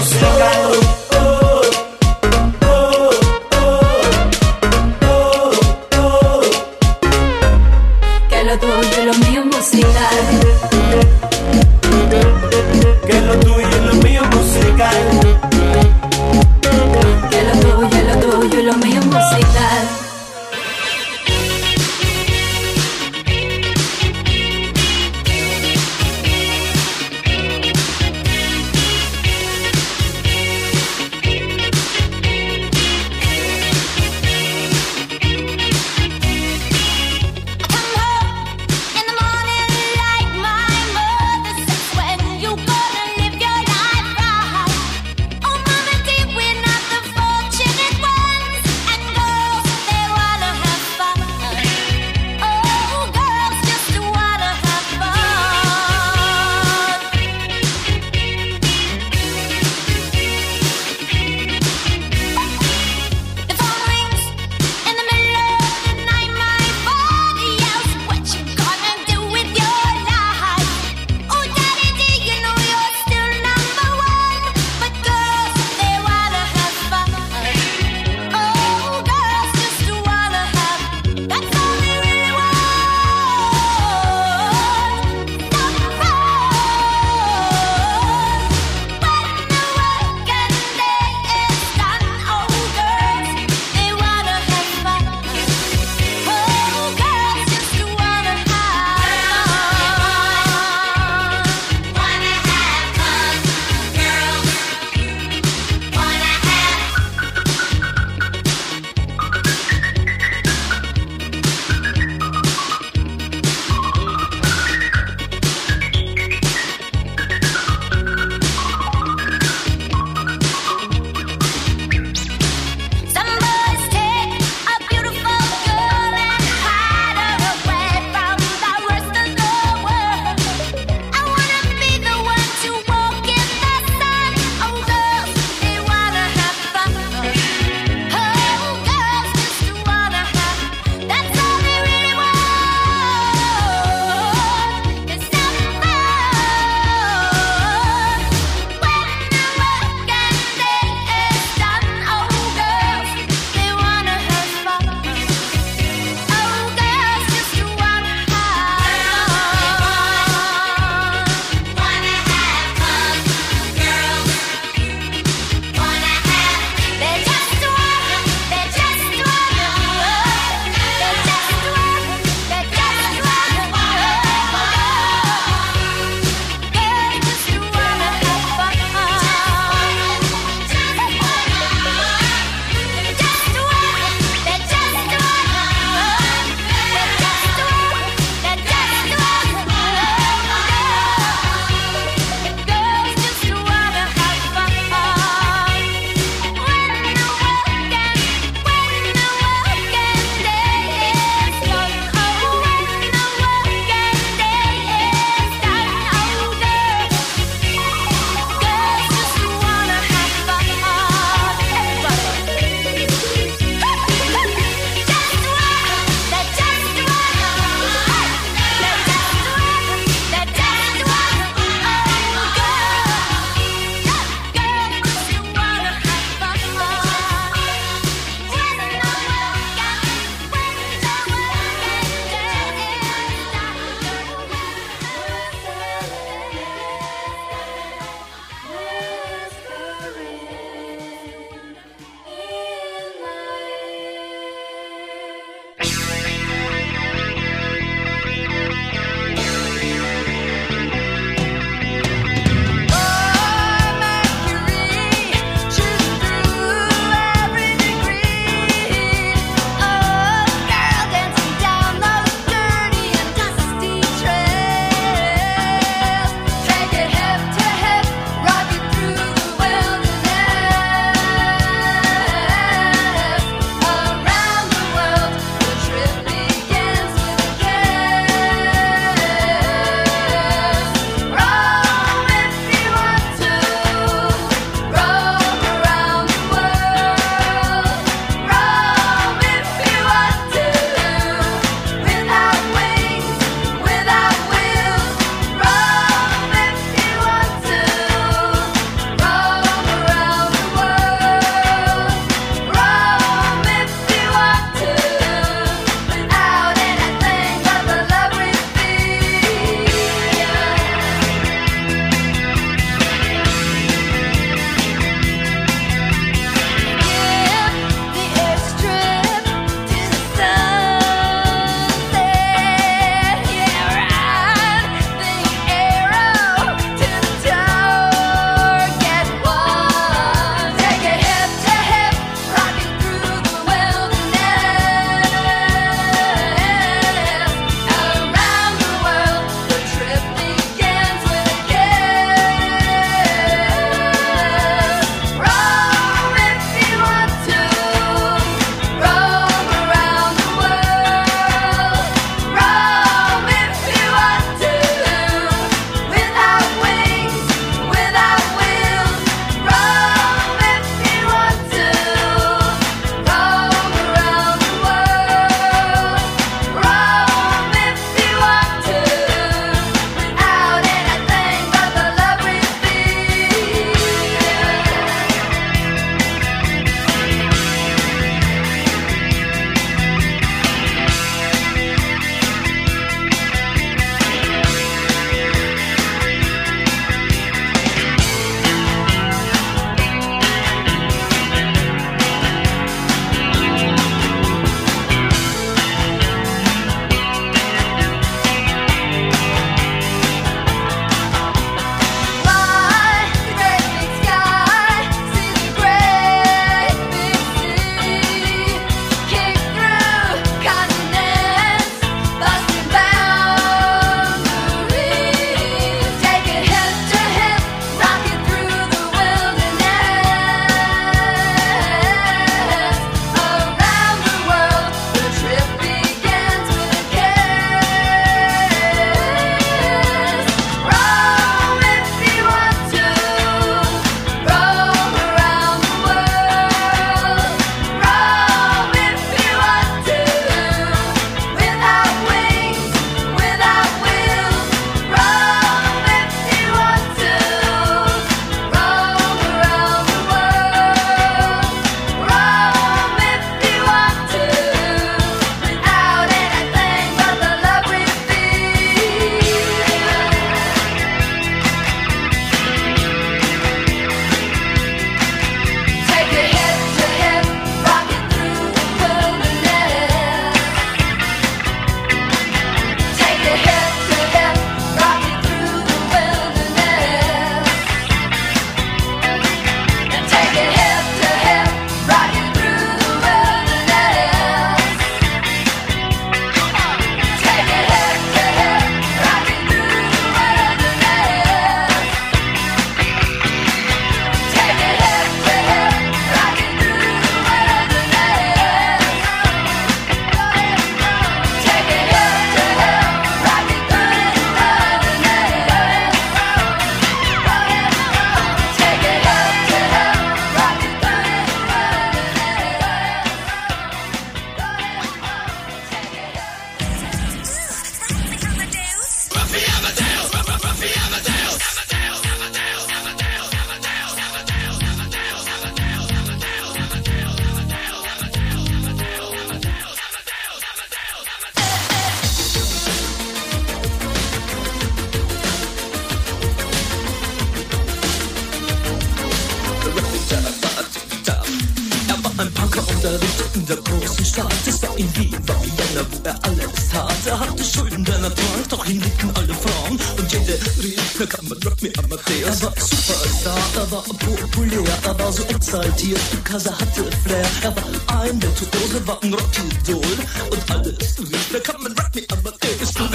unterrichtete in der großen Stadt. Es war in Wien, war Vienna, wo er alles tat. Er hatte Schulden, denn er trank, doch ihn liebten alle Frauen. Und jede rief, na kann man Rock Me Amadeus. Er war Superstar, er war populär, er war so exaltiert, because er hatte Flair. Er war ein Virtuose, war ein Rockidol. Und alles rief, na kann man Rock Me Amadeus. Du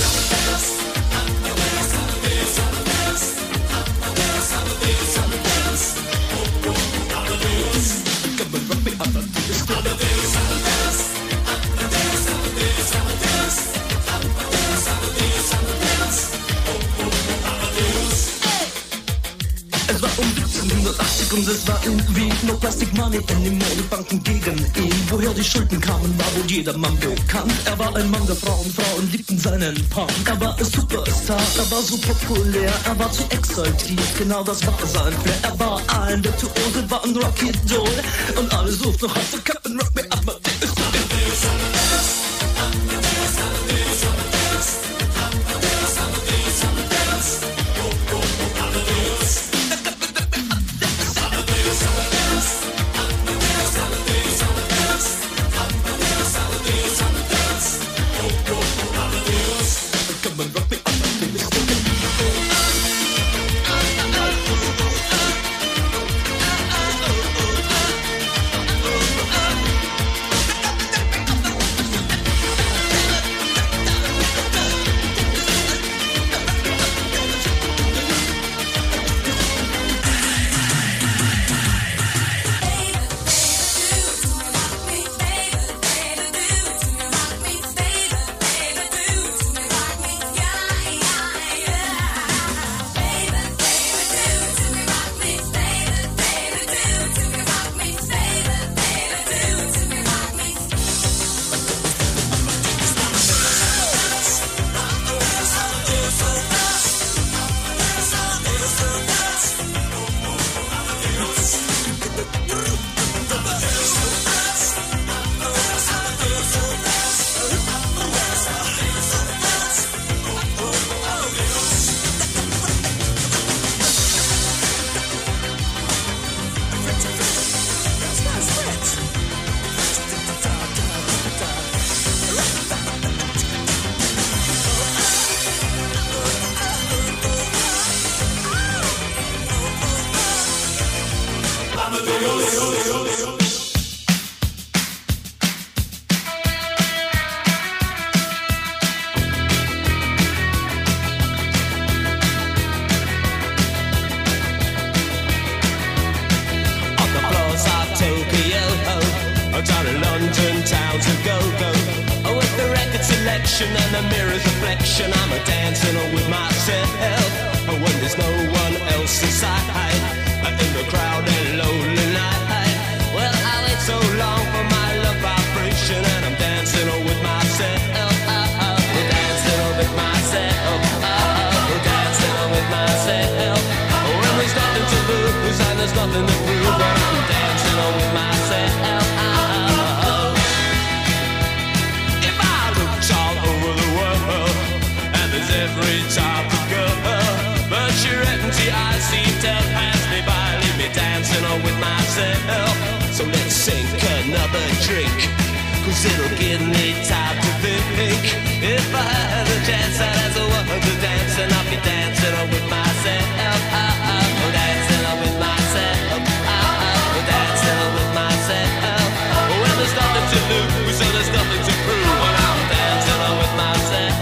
Es war um siebzehnhundertachtzig und es war in Wien. No plastic money anymore, die Banken gegen ihn. Woher die Schulden kamen, war wohl jedermann bekannt. Er war ein Mann der Frauen, Frauen liebten seinen Punk. Er war ein Superstar, er war so populär, er war zu exaltiert, genau das war sein Flair. Er war ein Virtuose, war ein Rockidol. Und alle suchten noch heute Captain Rock Me Amadeus. And a mirror's reflection, I'm a dancing with myself. When there's no one else inside, in the crowded lonely night. Well, I wait so long for my love vibration, and I'm dancing with myself. Dancing with myself. Dancing with myself. When there's nothing to lose and there's nothing to prove, but I'm dancing with myself. Every type of girl, but your empty eyes seem to pass me by, leave me dancing on with myself. So let's sink another drink, cause it'll give me time to think. If I had a chance, I'd ask a woman to dance, and I'll be dancing on with myself. Oh, dancing on with myself. Oh, dancing on with myself. Well, there's nothing to lose, so there's nothing to prove, when I'm dancing on with myself.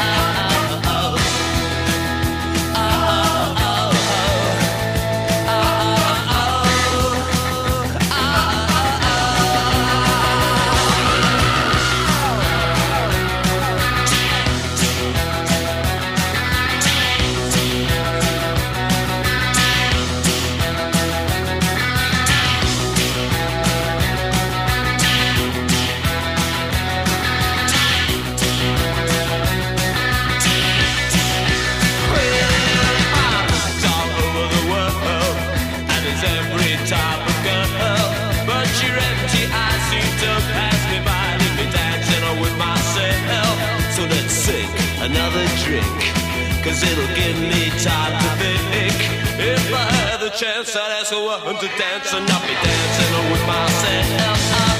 Another drink, cause it'll give me time to think. If I had the chance, I'd ask a woman to dance, and I'll be dancing with myself.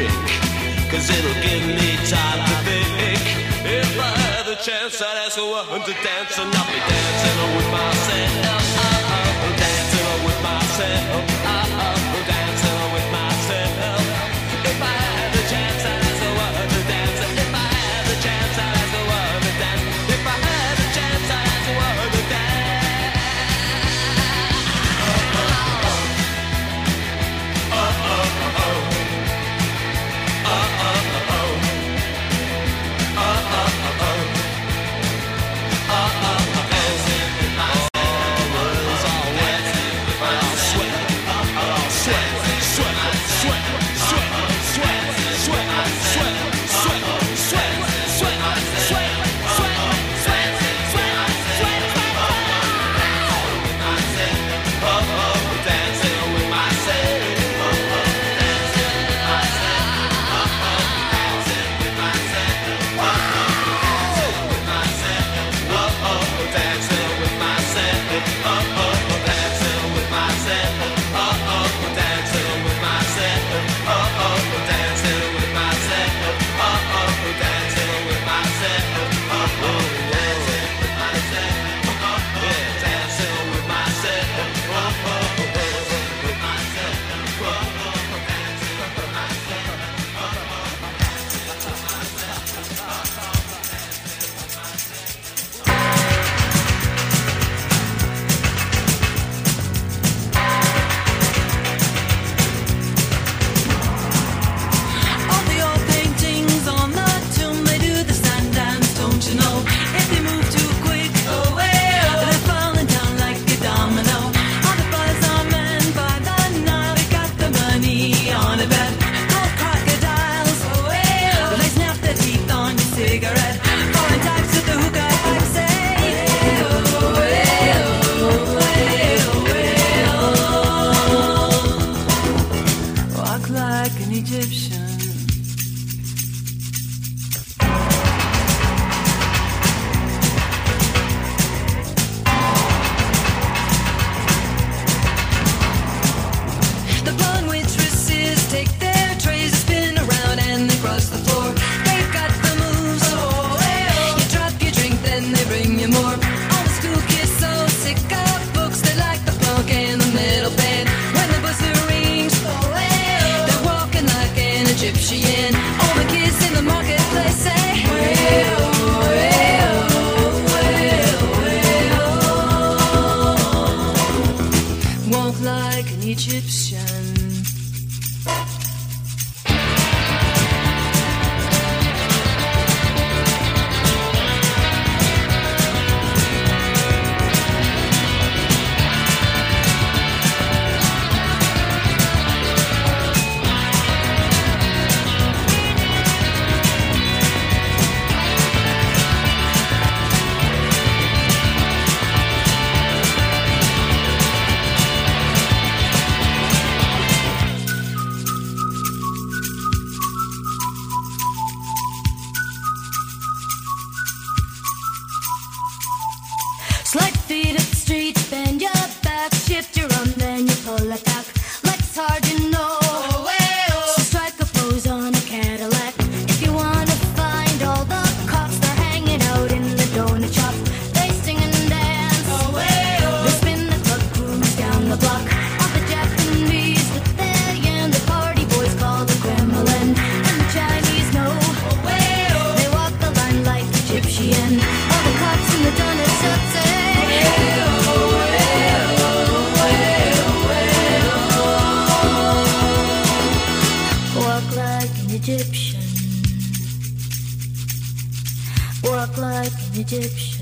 drink, cause it'll give me time to think. If I had the chance, I'd ask a woman to dance, and I'll be dancing with myself. Oh, dancing with myself. Oh, dancing with myself. If I had the chance, I'd ask a woman to dance. If I had the chance, I'd ask a woman to dance. If I had the chance, I'd ask a woman to dance. Oh, oh, oh, oh. Oh, oh, oh, oh. Oh, oh, oh, oh. Oh, oh, oh, dancing with myself. All all wet. All sweat. All sweat. Sweat. Sweat. Sweat. Sweat. Sweat. Sweat. Sweat. Sweat. Sweat. Sweat. Sweat. Sweat. Oh, oh, dancing with myself. Oh, oh, dancing with myself. Oh, oh, dancing with myself. Oh, oh, with myself. Oh, oh, dancing with myself. Oh, oh, dancing with myself. Oh, oh, dancing with myself. Oh, oh, dancing with myself. Oh, oh, dancing with myself. Oh, oh, dancing with myself. Oh, yeah, dancing with myself. Oh, oh, dancing with myself. Oh, oh, dancing with All the old paintings on the tomb, they do the sand dance, don't you know? If they move too quick, oh, well, they're falling down like a domino. All the boys are men by the night, they got the money on a bet. Gold crocodiles, oh, well, they snap their teeth on your cigarette. Foreign types at the hookah, I say, oh, well, well, well. Walk like an Egyptian. The blonde waitresses take their trays, spin around and they cross the floor. They've got the moves, oh, well. You drop your drink, then they bring you more. All the school kids so sick of books, they like the punk in the middle band. When the buzzer rings, oh, well, they're walking like an Egyptian. All the kids in the marketplace say, well, well, well, well. Walk like an Egyptian. Slide feet up the street, bend your back, shift your arm, then you pull it back. Legs hard, you know. Oh, well. So strike a pose on a Cadillac. If you wanna find all the cops, they're hanging out in the donut shop. They sing and dance. Oh, well. They spin the club, cruise down the block. All the Japanese with their yen, the party boys call the Kremlin. And the Chinese know. Oh, well. They walk the line like Egyptian. All the cops in the donut shop say, walk like an Egyptian. Walk like an Egyptian.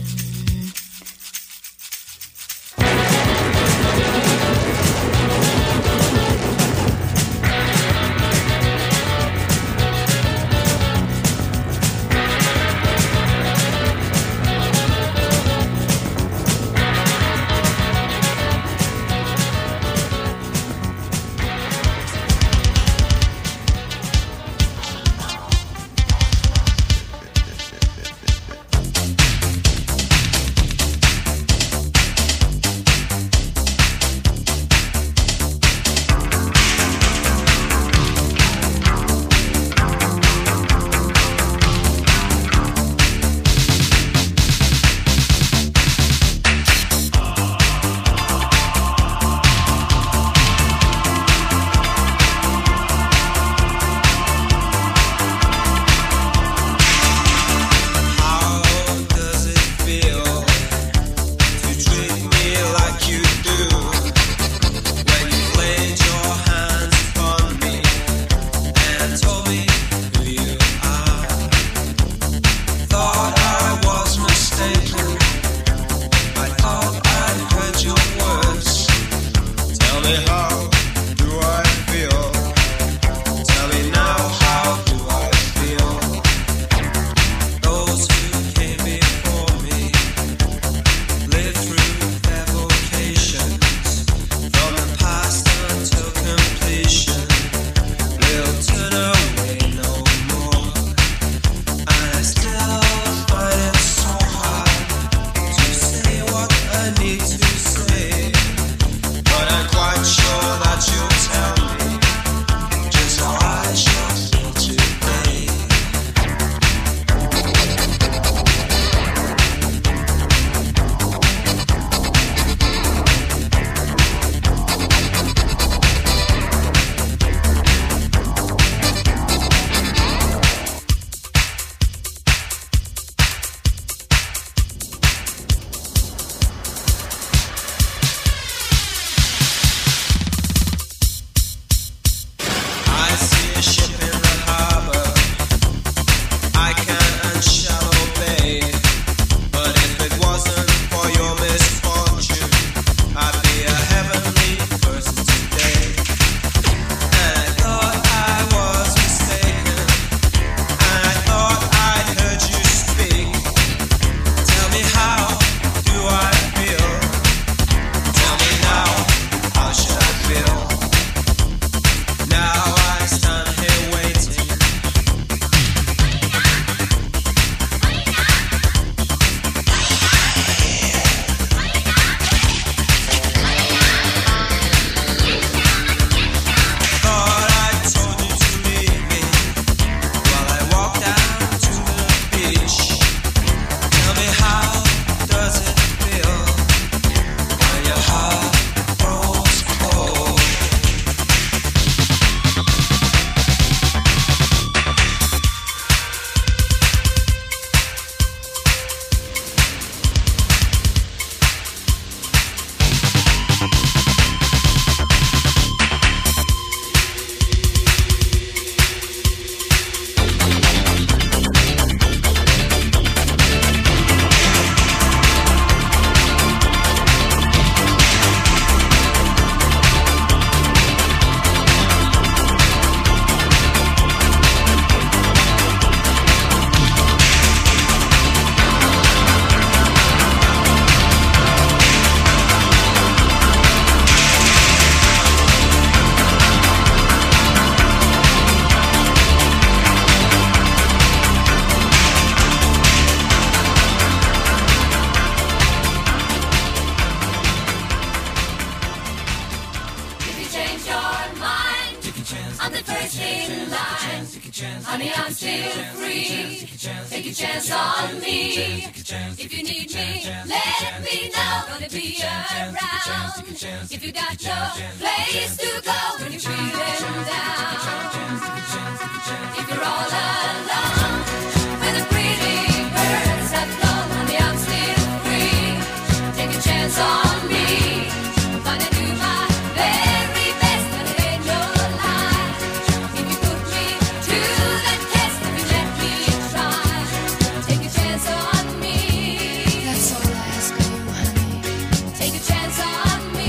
still free. Take a chance on me. If you need me, let me know. Gonna be around. If you got no place to go when you're feeling down. If you're all alone with the pretty birds that flown, honey, I'm still free. Take a chance on me. I'm gonna do my very best, but it ain't no lie. If you put me to the test, if you let me try, take a chance on me. That's all I ask of you, honey. Take a chance on me.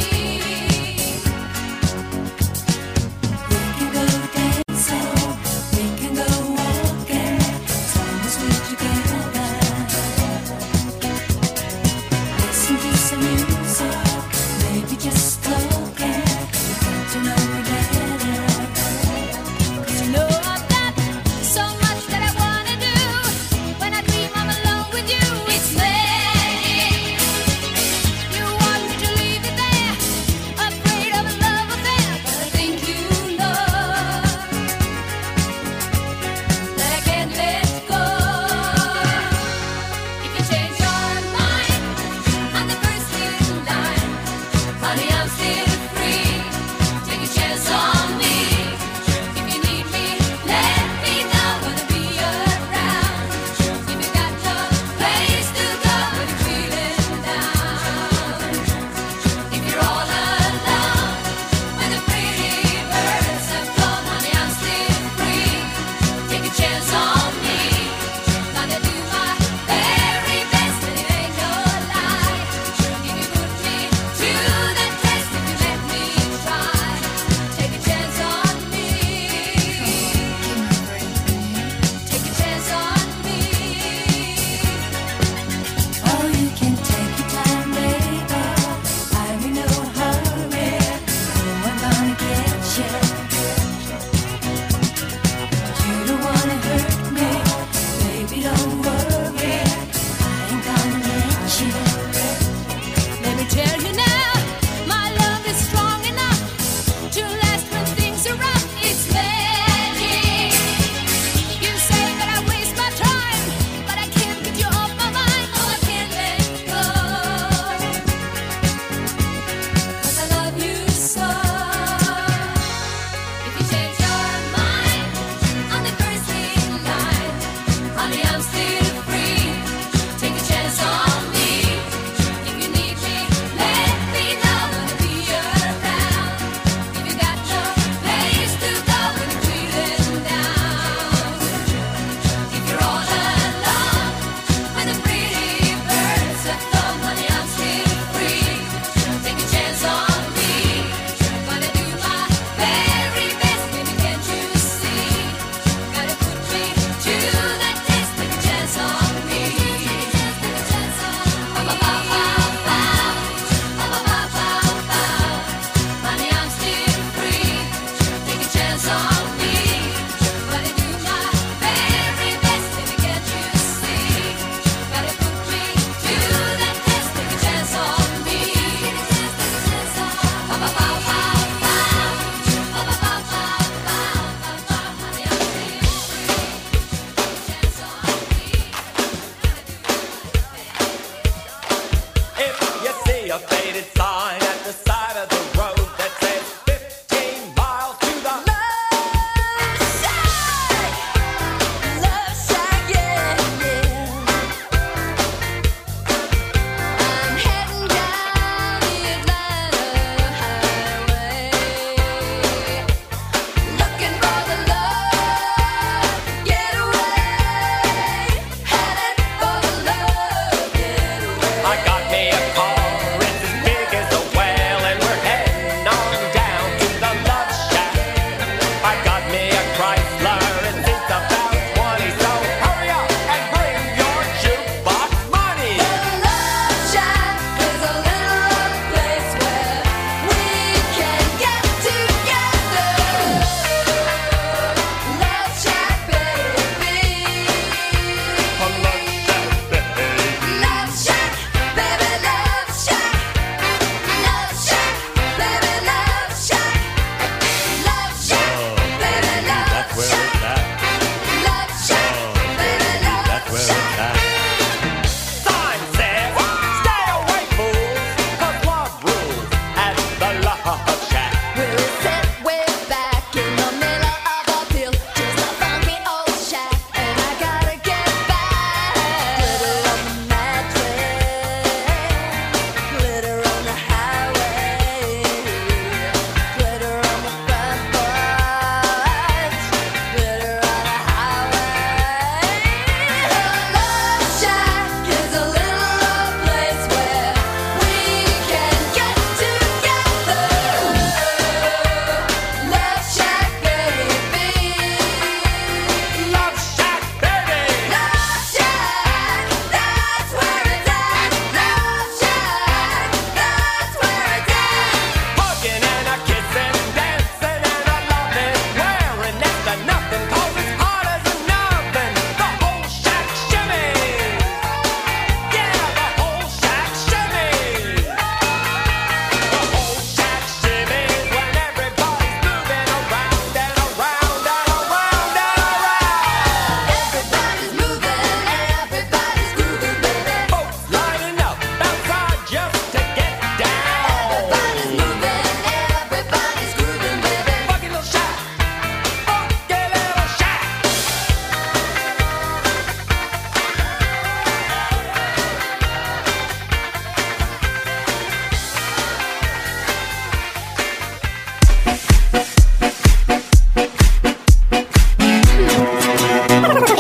We can go dancing, we can go walking,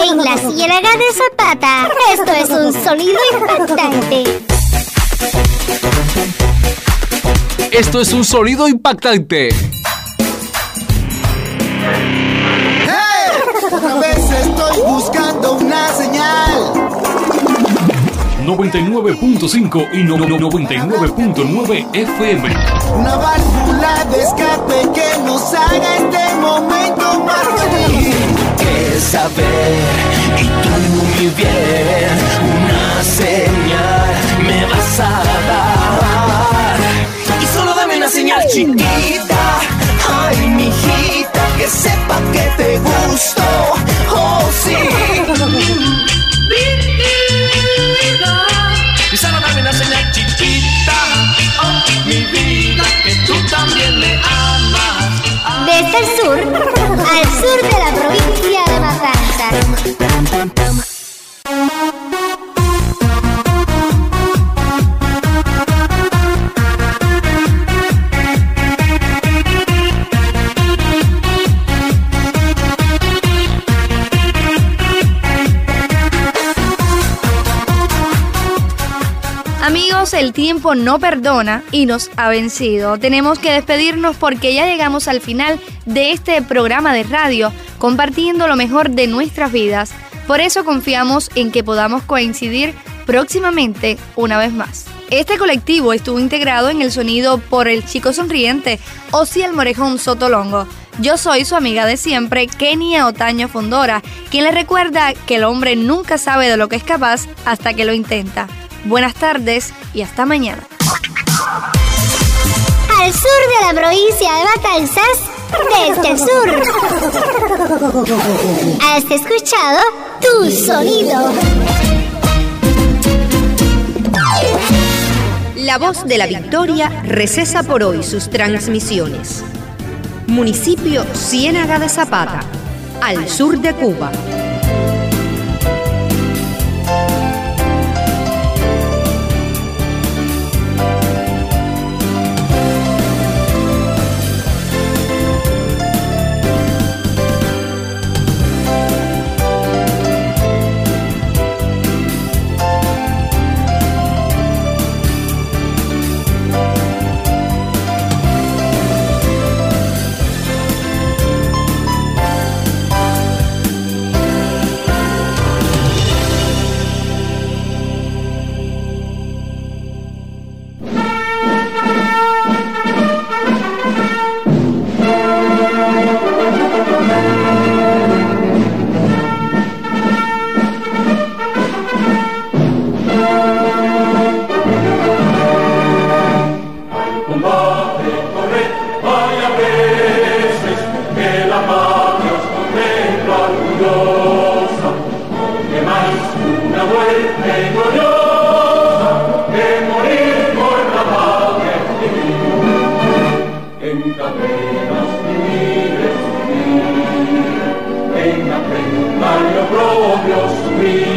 En la Ciénaga de Zapata, esto es un sonido impactante. Esto es un sonido impactante. ¡Hey! Otra vez estoy buscando una señal. noventa y nueve punto cinco y no, no, noventa y nueve punto nueve F M. Una válvula de escape que nos haga este momento más feliz. Que saber y tú mi bien, una señal me vas a dar. Y solo dame una señal chiquita, ay mijita, que sepa que te gusto, oh sí. Y solo dame una señal chiquita, oh mi vida, que tú también me amas. Desde el sur, al sur de la provincia de Matanzas. Amigos, el tiempo no perdona y nos ha vencido. Tenemos que despedirnos porque ya llegamos al final de este programa de radio, compartiendo lo mejor de nuestras vidas. Por eso confiamos en que podamos coincidir próximamente una vez más. Este colectivo estuvo integrado en el sonido por el chico sonriente Osiel Morejón Sotolongo. Yo soy su amiga de siempre, Kenia Otaño Fondora, quien le recuerda que el hombre nunca sabe de lo que es capaz hasta que lo intenta. Buenas tardes y hasta mañana. Al sur de la provincia de Matanzas, desde el sur. Has escuchado Tu Sonido. La Voz de la Victoria recesa por hoy sus transmisiones. Municipio Ciénaga de Zapata, al sur de Cuba. Propio subir.